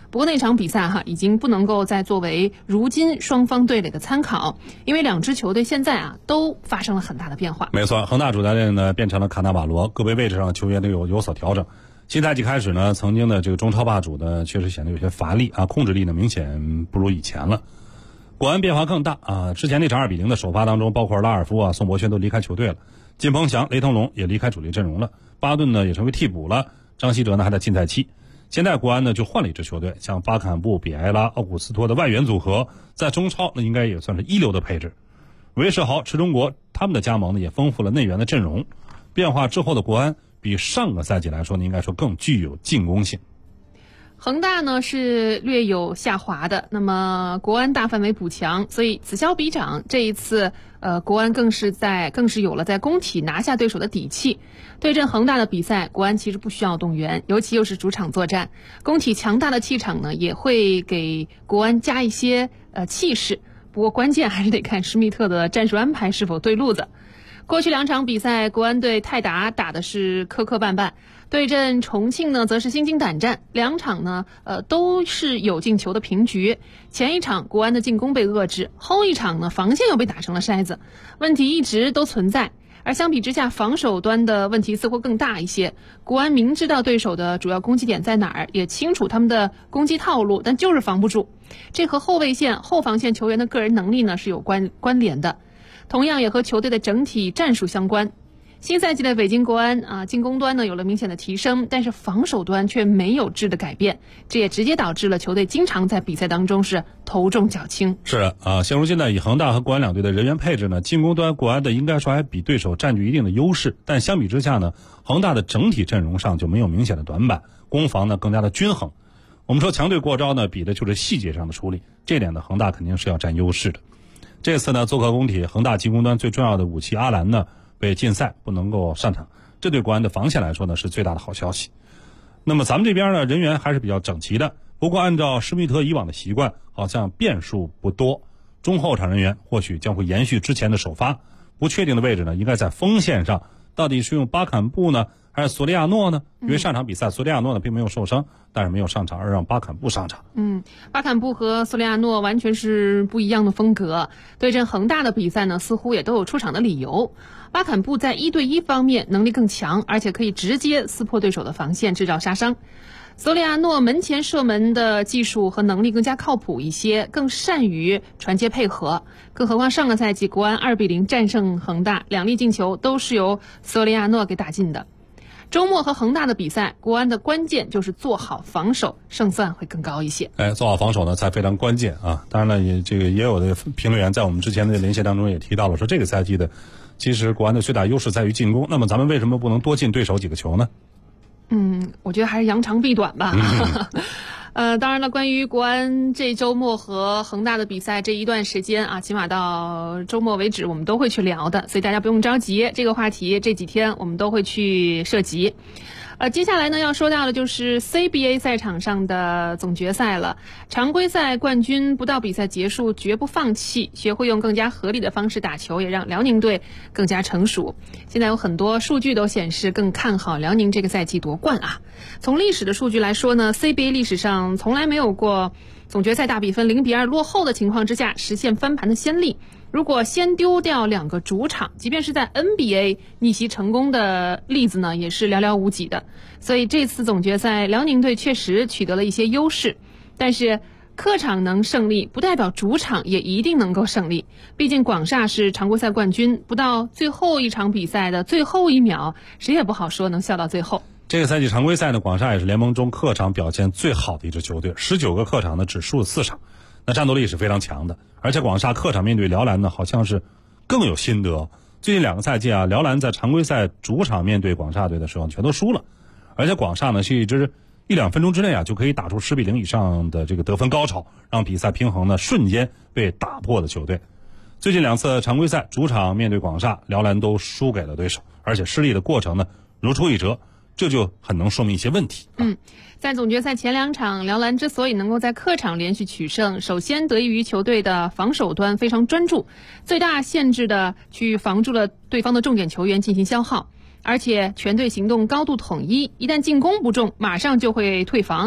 不过那场比赛已经不能够再作为如今双方对垒的参考，因为两支球队现在都发生了很大的变化。 没错，恒大主教练呢变成了卡纳瓦罗，个别位置上的球员都有所调整。新赛季开始呢，曾经的这个中超霸主呢，确实显得有些乏力控制力呢明显不如以前了。国安变化更大之前那场2-0的首发当中，包括拉尔夫宋博轩都离开球队了，金鹏翔、雷腾龙也离开主力阵容了，巴顿呢也成为替补了，张稀哲呢还在禁赛期。现在国安呢就换了一支球队，像巴坎布、比埃拉、奥古斯托的外援组合，在中超那应该也算是一流的配置。韦世豪、池中国他们的加盟呢也丰富了内援的阵容。变化之后的国安比上个赛季来说呢，应该说更具有进攻性。 恒大呢是略有下滑的，那么国安大范围补强，所以此消彼长，这一次国安更是有了在工体拿下对手的底气。对阵恒大的比赛，国安其实不需要动员，尤其又是主场作战，工体强大的气场呢也会给国安加一些气势。不过关键还是得看施密特的战术安排是否对路子。过去2场比赛，国安对泰达打的是磕磕绊绊，对阵重庆呢则是心惊胆战，2场呢都是有进球的平局。前一场国安的进攻被遏制，后一场呢防线又被打成了筛子，问题一直都存在。而相比之下，防守端的问题似乎更大一些。国安明知道对手的主要攻击点在哪儿，也清楚他们的攻击套路，但就是防不住。这和后卫线、后防线球员的个人能力呢是有关联的，同样也和球队的整体战术相关。新赛季的北京国安进攻端呢有了明显的提升，但是防守端却没有质的改变，这也直接导致了球队经常在比赛当中是头重脚轻。 是现如今呢，以恒大和国安两队的人员配置呢，进攻端国安的应该说还比对手占据一定的优势，但相比之下呢，恒大的整体阵容上就没有明显的短板，攻防呢更加的均衡。我们说强队过招呢，比的就是细节上的处理，这点呢恒大肯定是要占优势的。这次呢做客工体，恒大进攻端最重要的武器阿兰呢被禁赛，不能够上场，这对国安的防线来说呢是最大的好消息。那么咱们这边呢人员还是比较整齐的，不过按照施密特以往的习惯，好像变数不多。中后场人员或许将会延续之前的首发，不确定的位置呢应该在锋线上，到底是用巴坎布呢还是索利亚诺呢？因为上场比赛索利亚诺呢并没有受伤，但是没有上场，而让巴坎布上场。 巴坎布和索利亚诺完全是不一样的风格，对阵恒大的比赛呢似乎也都有出场的理由。巴坎布在1对1方面能力更强，而且可以直接撕破对手的防线，制造杀伤。索利亚诺门前射门的技术和能力更加靠谱一些，更善于传接配合。更何况上个赛季国安2-0战胜恒大，2粒进球都是由索利亚诺给打进的。周末和恒大的比赛，国安的关键就是做好防守，胜算会更高一些。 做好防守呢才非常关键啊！当然了，也有的评论员在我们之前的连线当中也提到了，说这个赛季的其实国安的最大优势在于进攻，那么咱们为什么不能多进对手几个球呢？ 我觉得还是扬长避短吧。当然了，关于国安这周末和恒大的比赛这一段时间起码到周末为止，我们都会去聊的，所以大家不用着急，这个话题这几天我们都会去涉及。接下来呢要说到的就是 CBA 赛场上的总决赛了。常规赛冠军不到比赛结束绝不放弃，学会用更加合理的方式打球，也让辽宁队更加成熟。现在有很多数据都显示更看好辽宁这个赛季夺冠啊。从历史的数据来说呢， CBA 历史上从来没有过总决赛大比分0-2落后的情况之下实现翻盘的先例。如果先丢掉2个主场，即便是在 NBA 逆袭成功的例子呢，也是寥寥无几的。所以这次总决赛辽宁队确实取得了一些优势，但是客场能胜利不代表主场也一定能够胜利，毕竟广厦是常规赛冠军，不到最后一场比赛的最后1秒，谁也不好说能笑到最后。 这个赛季常规赛呢，广厦也是联盟中客场表现最好的一支球队，19个客场呢只输了4场，那战斗力是非常强的。而且广厦客场面对辽篮呢，好像是更有心得。最近2个赛季辽篮在常规赛主场面对广厦队的时候全都输了，而且广厦呢是一支1-2分钟之内就可以打出10-0以上的这个得分高潮，让比赛平衡呢瞬间被打破的球队。最近2次常规赛主场面对广厦，辽篮都输给了对手，而且失利的过程呢如出一辙，这就很能说明一些问题。 在总决赛前2场，辽篮之所以能够在客场连续取胜，首先得益于球队的防守端非常专注，最大限制的去防住了对方的重点球员进行消耗，而且全队行动高度统一，一旦进攻不中马上就会退防，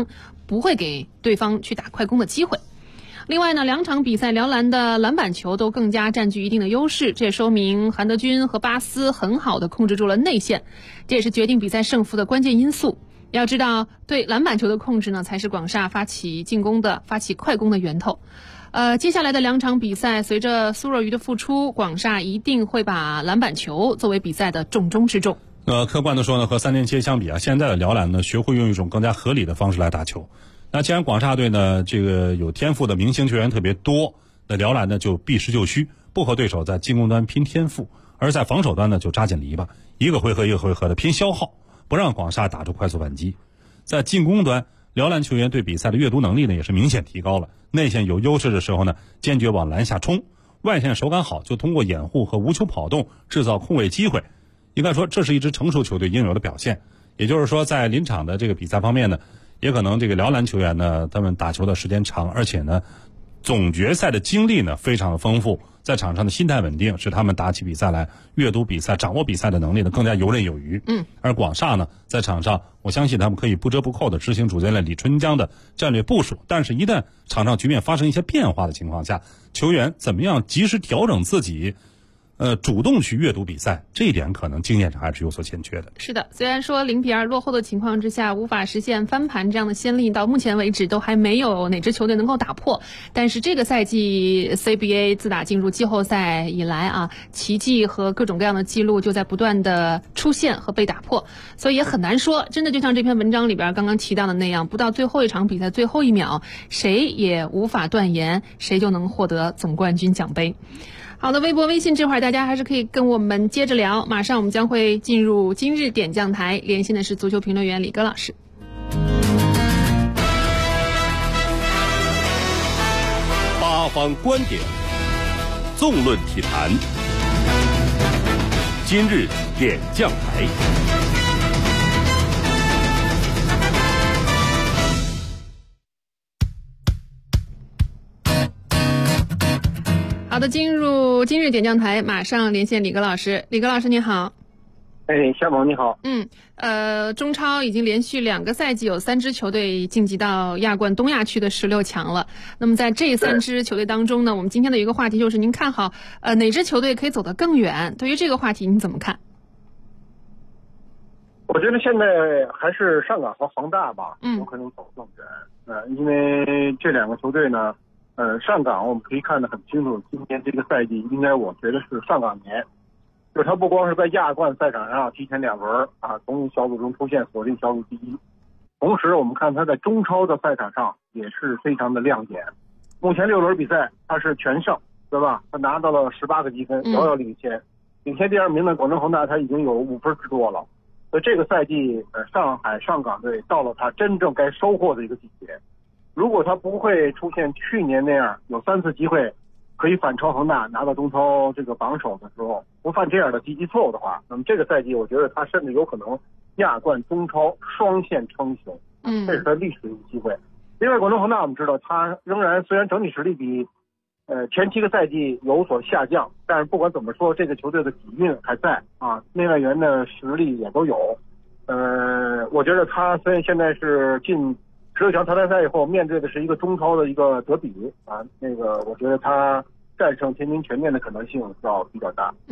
不会给对方去打快攻的机会。另外呢，2场比赛辽篮的篮板球都更加占据一定的优势，这也说明韩德君和巴斯很好的控制住了内线，这也是决定比赛胜负的关键因素。要知道，对篮板球的控制呢，才是广厦发起快攻的源头。接下来的2场比赛，随着苏若愚的复出，广厦一定会把篮板球作为比赛的重中之重。 客观的说呢，和3年前相比啊，现在的辽篮呢，学会用一种更加合理的方式来打球。那既然广厦队呢，这个有天赋的明星球员特别多，那辽篮呢就避实就虚，不和对手在进攻端拼天赋，而在防守端呢就扎紧篱笆，一个回合一个回合的拼消耗，不让广厦打出快速反击。在进攻端，辽篮球员对比赛的阅读能力呢也是明显提高了，内线有优势的时候呢，坚决往篮下冲，外线手感好，就通过掩护和无球跑动制造空位机会。应该说这是一支成熟球队应有的表现。也就是说，在临场的这个比赛方面呢，也可能这个辽篮球员呢，他们打球的时间长，而且呢总决赛的经历呢非常的丰富，在场上的心态稳定，使他们打起比赛来阅读比赛、掌握比赛的能力呢更加游刃有余。而广厦呢在场上，我相信他们可以不折不扣的执行主教练李春江的战略部署，但是一旦场上局面发生一些变化的情况下，球员怎么样及时调整自己，主动去阅读比赛，这一点可能经验上还是有所欠缺的。 是的，虽然说0-2落后的情况之下无法实现翻盘这样的先例，到目前为止都还没有哪支球队能够打破。但是这个赛季 CBA 自打进入季后赛以来啊，奇迹和各种各样的记录就在不断的出现和被打破，所以也很难说，真的就像这篇文章里边刚刚提到的那样，不到最后一场比赛最后一秒，谁也无法断言谁就能获得总冠军奖杯。好的，微博微信这会儿大家还是可以跟我们接着聊，马上我们将会进入今日点将台，连线的是足球评论员李戈老师。 八方观点，纵论体坛，今日点将台。 好的，进入今日点将台，马上连线李戈老师。李戈老师你好。 夏萌你好。 中超已经连续2个赛季有3支球队晋级到亚冠东亚区的16强了。那么在这3支球队当中呢，我们今天的一个话题就是您看好哪支球队可以走得更远？对于这个话题您怎么看？ 我觉得现在还是上港和恒大吧，有可能走更远。因为这2个球队呢，上港我们可以看得很清楚，今年这个赛季应该我觉得是上港年，就是他不光是在亚冠赛场上提前2轮从小组中出现锁定小组第一，同时我们看他在中超的赛场上也是非常的亮眼。目前6轮比赛他是全胜，对吧？他拿到了18个积分，遥遥领先第2名的广州恒大他已经有5分之多了。所以这个赛季上海上港队到了他真正该收获的一个季节。如果他不会出现去年那样有3次机会可以反超恒大拿到中超这个榜首的时候，不犯这样的低级错误的话，那么这个赛季我觉得他甚至有可能亚冠中超双线成型，这是他历史的机会。另外广州恒大我们知道他仍然虽然整体实力比前7个赛季有所下降，但是不管怎么说这个球队的底蕴还在内外援的实力也都有。我觉得他虽然现在是进16强淘汰赛以后面对的是一个中超的一个德比我觉得他战胜天津权健的可能性要比较大。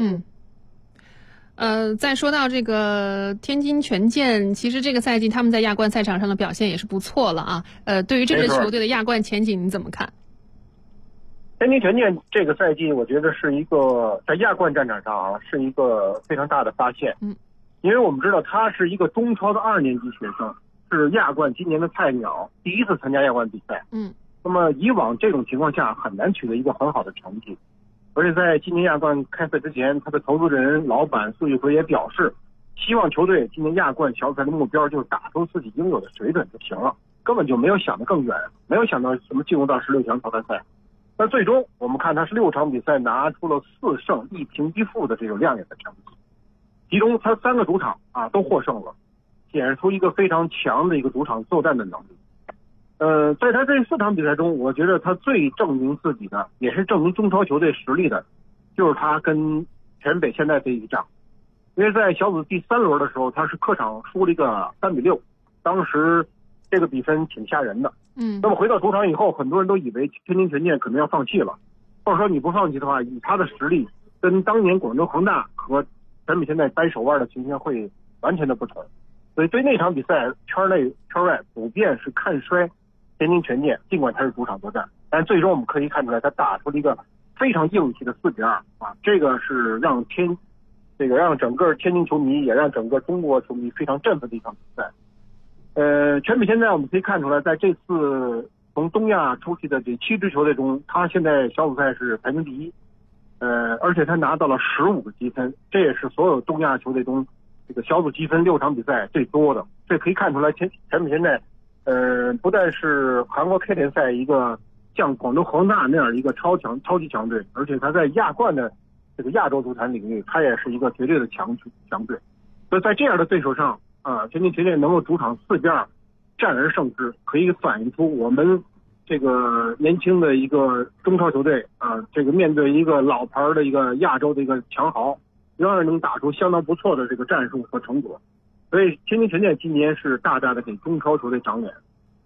再说到这个天津权健，其实这个赛季他们在亚冠赛场上的表现也是不错了啊。对于这支球队的亚冠前景你怎么看？ 天津权健这个赛季我觉得是一个在亚冠战场上是一个非常大的发现。因为我们知道他是一个中超的2年级学生，是亚冠今年的菜鸟，第一次参加亚冠比赛。那么以往这种情况下很难取得一个很好的成绩，而且在今年亚冠开赛之前，他的投资人老板苏宇辉也表示，希望球队今年亚冠小组赛的目标就是打出自己应有的水准就行了，根本就没有想得更远，没有想到什么进入到16强淘汰赛。但最终我们看他是6场比赛拿出了4胜1平1负的这种亮眼的成绩，其中他3个主场都获胜了，显示出一个非常强的一个主场作战的能力。在他这4场比赛中，我觉得他最证明自己的，也是证明中超球队实力的，就是他跟全北现代这一仗。因为在小组第3轮的时候，他是客场输了一个3-6，当时这个比分挺吓人的。那么回到主场以后，很多人都以为天津权健可能要放弃了，或者说你不放弃的话，以他的实力跟当年广州恒大和全比现在掰手腕的情形会完全的不同。所以对那场比赛，圈内圈外普遍是看衰天津权健，尽管他是主场作战，但最终我们可以看出来，他打出了一个非常硬气的4-2啊，这个是让整个天津球迷，也让整个中国球迷非常振奋的一场比赛。全比现在我们可以看出来，在这次从东亚出去的这7支球队中，他现在小组赛是排名第1，而且他拿到了15个积分，这也是所有东亚球队中这个小组积分6场比赛最多的。这可以看出来，全比现在，不但是韩国 K 联赛一个像广州恒大那样一个超级强队，而且他在亚冠的这个亚洲足坛领域，他也是一个绝对的强队。所以在这样的对手上，天津权健能够主场4-2战而胜之，可以反映出我们这个年轻的一个中超球队这个面对一个老牌的一个亚洲的一个强豪，仍然能打出相当不错的这个战术和成果。所以天津权健今年是大大的给中超球队长脸。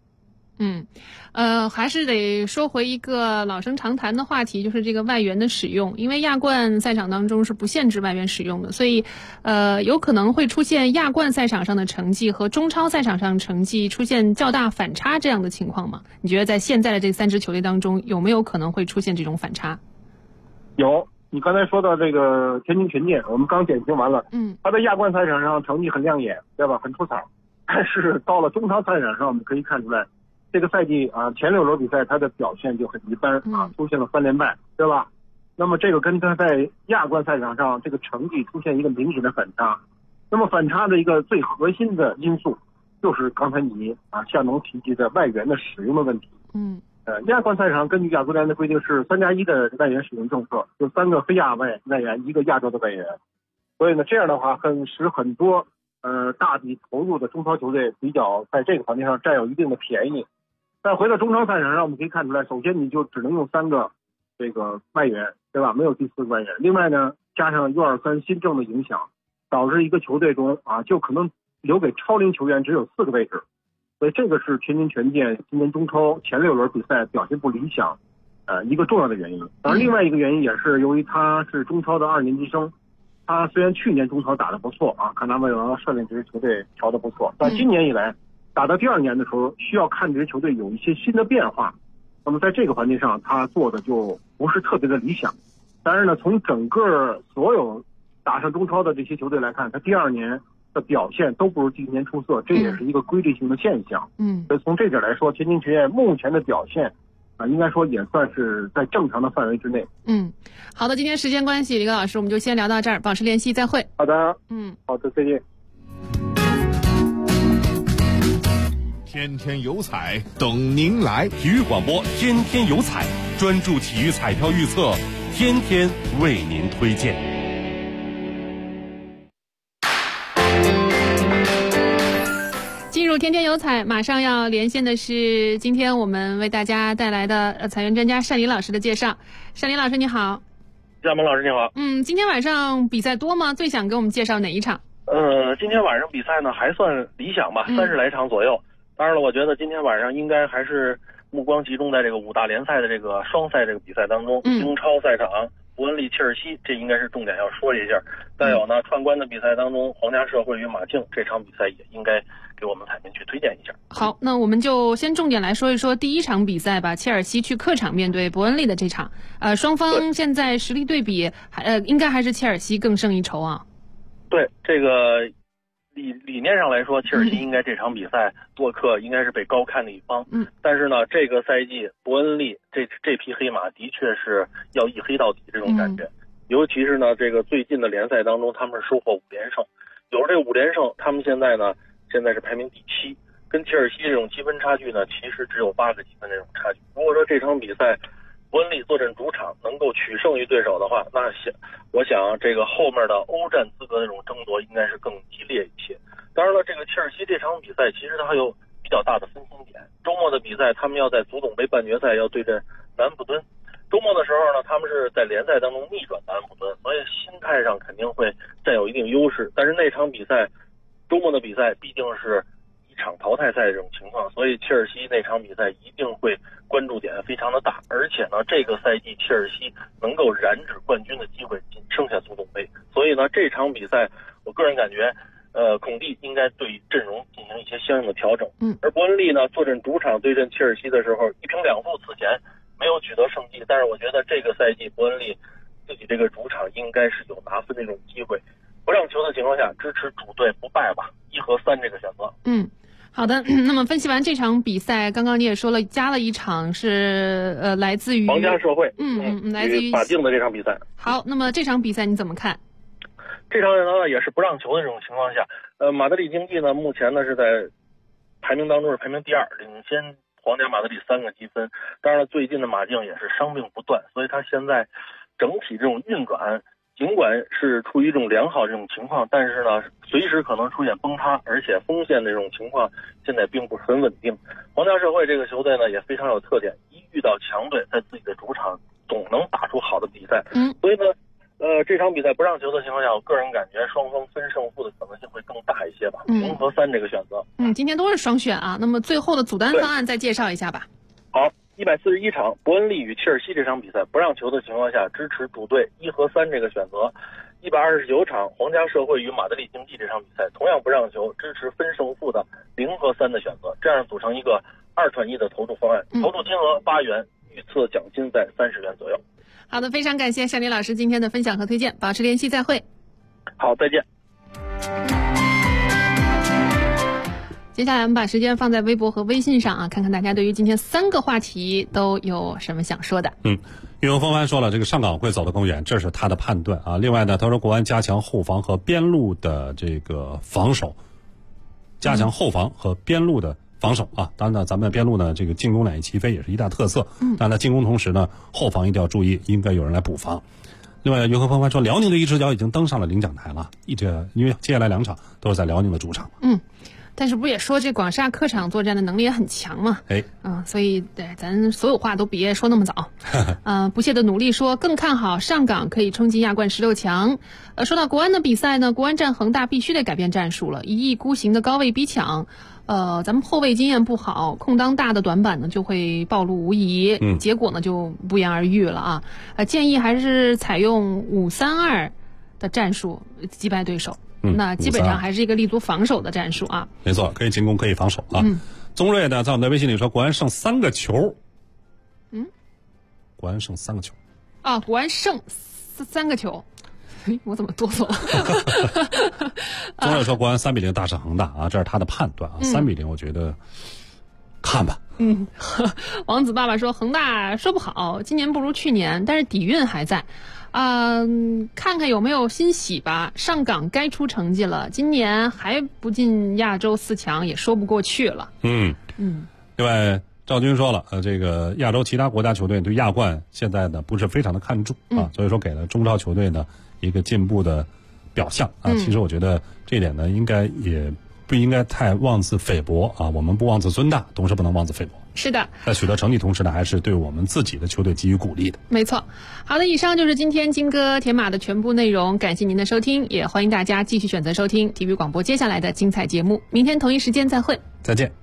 还是得说回一个老生常谈的话题，就是这个外援的使用。因为亚冠赛场当中是不限制外援使用的，所以有可能会出现亚冠赛场上的成绩和中超赛场上成绩出现较大反差这样的情况吗？你觉得在现在的这3支球队当中，有没有可能会出现这种反差？ 有，你刚才说到这个天津权健，我们刚点评完了，他在亚冠赛场上成绩很亮眼，对吧？很出彩，但是到了中超赛场上，我们可以看出来，这个赛季前6轮比赛他的表现就很一般出现了3连败，对吧？那么这个跟他在亚冠赛场上这个成绩出现一个明显的反差。那么反差的一个最核心的因素，就是刚才你向农提及的外援的使用的问题。亚冠赛场根据亚足联的规定是3+1的外援使用政策，就3个非亚外援，1个亚洲的外援。所以呢，这样的话使很多大笔投入的中超球队比较在这个环节上占有一定的便宜。但回到中超赛场上，我们可以看出来，首先你就只能用3个这个外援，对吧？没有第4个外援。另外呢，加上 U23 新政的影响，导致一个球队中就可能留给超龄球员只有4个位置。所以这个是天津权健今年中超前6轮比赛表现不理想一个重要的原因。当然另外一个原因也是由于他是中超的2年级生，他虽然去年中超打得不错看他们率领这支球队调得不错，但今年以来打到第2年的时候，需要看这支球队有一些新的变化。那么在这个环节上，他做的就不是特别的理想。当然呢，从整个所有打上中超的这些球队来看，他第2年的表现都不如第1年出色，这也是一个规律性的现象。所以从这点来说，天津权健目前的表现应该说也算是在正常的范围之内。 好的，今天时间关系，李高老师，我们就先聊到这儿，保持联系，再会。 好的，好的，再见。 天天有彩等您来，体育广播天天有彩，专注体育彩票预测，天天为您推荐。 进入天天有彩，马上要连线的是今天我们为大家带来的彩员专家单林老师的介绍。单林老师你好。 夏萌老师你好。 今天晚上比赛多吗？最想给我们介绍哪一场？ 今天晚上比赛呢还算理想吧，30来场左右。当然了，我觉得今天晚上应该还是目光集中在这个5大联赛的这个双赛这个比赛当中。英超赛场伯恩利切尔西，这应该是重点要说一下。再有呢，串关的比赛当中，皇家社会与马竞这场比赛也应该给我们彩民去推荐一下。 好，那我们就先重点来说一说第1场比赛吧，切尔西去客场面对伯恩利的这场。双方现在实力对比，应该还是切尔西更胜一筹啊。 对，这个理念上来说，切尔西应该这场比赛做客应该是被高看的一方。但是呢，这个赛季伯恩利这匹黑马的确是要一黑到底这种感觉。尤其是呢，这个最近的联赛当中，他们是收获5连胜，有了这5连胜，他们现在是排名第7，跟切尔西这种积分差距呢，其实只有8个积分这种差距。如果说这场比赛伯恩利坐镇主场能够取胜于对手的话，那我想这个后面的欧战资格的这种争夺应该是更激烈一些。当然了，这个切尔西这场比赛其实它还有比较大的分心点。周末的比赛他们要在足总杯半决赛要对阵南安普敦，周末的时候呢，他们是在联赛当中逆转南安普敦，所以心态上肯定会占有一定优势。但是那场比赛，周末的比赛毕竟是1 场淘汰赛这种情况，所以切尔西那场比赛一定会关注点非常的大，而且呢，这个赛季切尔西能够染指冠军的机会仅剩下足总杯，所以呢，这场比赛我个人感觉，孔蒂应该对阵容进行一些相应的调整。而伯恩利呢，坐镇主场对阵切尔西的时候1平2负，此前没有取得胜绩，但是我觉得这个赛季伯恩利自己这个主场应该是有拿分的这种机会，不让球的情况下支持主队不败吧，1和3这个选择。 好的，那么分析完这场比赛，刚刚你也说了，加了一场是来自于皇家社会， 来自于法定的这场比赛。 好，那么这场比赛你怎么看？ 这场呢也是不让球的这种情况下，马德里竞技呢目前呢是在排名当中是排名第2，领先皇家马德里3个积分。当然了，最近的马竞也是伤病不断，所以他现在整体这种运转尽管是处于一种良好这种情况，但是呢，随时可能出现崩塌，而且锋线的这种情况现在并不是很稳定。皇家社会这个球队呢也非常有特点，一遇到强队，在自己的主场总能打出好的比赛。所以呢，这场比赛不让球的情况下，我个人感觉双方分胜负的可能性会更大一些吧。0和3这个选择。今天都是双选啊。那么最后的组单方案再介绍一下吧。 好。141场伯恩利与切尔西这场比赛不让球的情况下，支持主队1和3这个选择。129场皇家社会与马德里竞技这场比赛同样不让球，支持分胜负的0和3的选择，这样组成一个2串1的投注方案，投注金额8元，预测奖金在30元左右。 好的，非常感谢向林老师今天的分享和推荐，保持联系，再会。 好，再见。 接下来我们把时间放在微博和微信上啊，看看大家对于今天3个话题都有什么想说的。 岳峰帆说了，这个上港会走得更远，这是他的判断啊。另外呢，他说国安加强后防和边路的这个防守，加强后防和边路的防守啊。当然呢，咱们的边路呢，这个进攻两翼齐飞也是一大特色。但在进攻同时呢，后防一定要注意，应该有人来补防。另外，岳峰帆说，辽宁的一只脚已经登上了领奖台了，因为接下来2场都是在辽宁的主场。 但是不也说这广厦客场作战的能力也很强嘛？所以咱所有话都别说那么早。不懈的努力说更看好上港可以冲进亚冠16强。说到国安的比赛呢，国安战恒大必须得改变战术了，一意孤行的高位逼抢，咱们后卫经验不好，空当大的短板呢就会暴露无遗，结果呢就不言而喻了啊。建议还是采用5-3-2的战术击败对手。那基本上还是一个立足防守的战术啊。 没错，可以进攻，可以防守啊。宗瑞呢，在我们的微信里说，国安胜3个球。国安胜3个球。 啊，国安胜3个球。我怎么哆嗦了？ 宗瑞说国安3比0大胜恒大啊，这是他的判断啊。3比0，我觉得看吧。 王子爸爸说恒大说不好，今年不如去年，但是底蕴还在。看看有没有欣喜吧。上港该出成绩了，今年还不进亚洲4强也说不过去了。 另外赵军说了，这个亚洲其他国家球队对亚冠现在呢不是非常的看重啊，所以说给了中超球队呢一个进步的表象啊。其实我觉得这一点呢，应该也不应该太妄自菲薄啊。我们不妄自尊大，同时不能妄自菲薄。 是的， 在取得成绩同时呢，还是对我们自己的球队给予鼓励的。 没错。好的，以上就是今天金哥铁马的全部内容，感谢您的收听，也欢迎大家继续选择收听体育广播接下来的精彩节目。明天同一时间再会， 再见。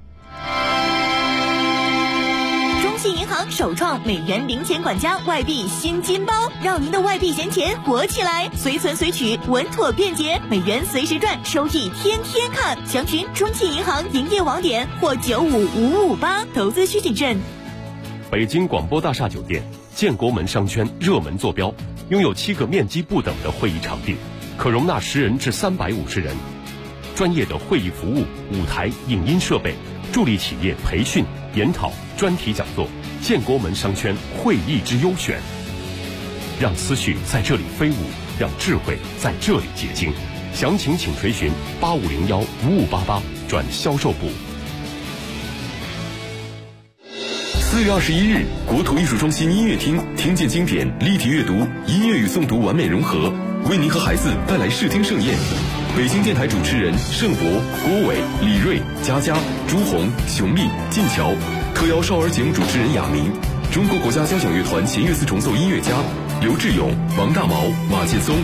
中信银行首创美元零钱管家外币新金包，让您的外币闲钱活起来，随存随取稳妥便捷，美元随时赚，收益天天看。详询中信银行营业网点或95558，投资需谨慎。 北京广播大厦酒店建国门商圈热门坐标，拥有7个面积不等的会议场地，可容纳10人至350人，专业的会议服务、舞台、影音设备，助力企业培训、研讨、专题讲座。建国门商圈会议之优选，让思绪在这里飞舞，让智慧在这里结晶。详情请垂询8501-5588转销售部。4月21日，国土艺术中心音乐厅听见经典，立体阅读，音乐与诵读完美融合，为您和孩子带来视听盛宴。北京电台主持人盛博、郭伟、李锐、佳佳、朱红、熊丽、晋桥，特邀少儿节目主持人雅明，中国国家交响乐团弦乐四重奏音乐家刘志勇、王大毛、马建松。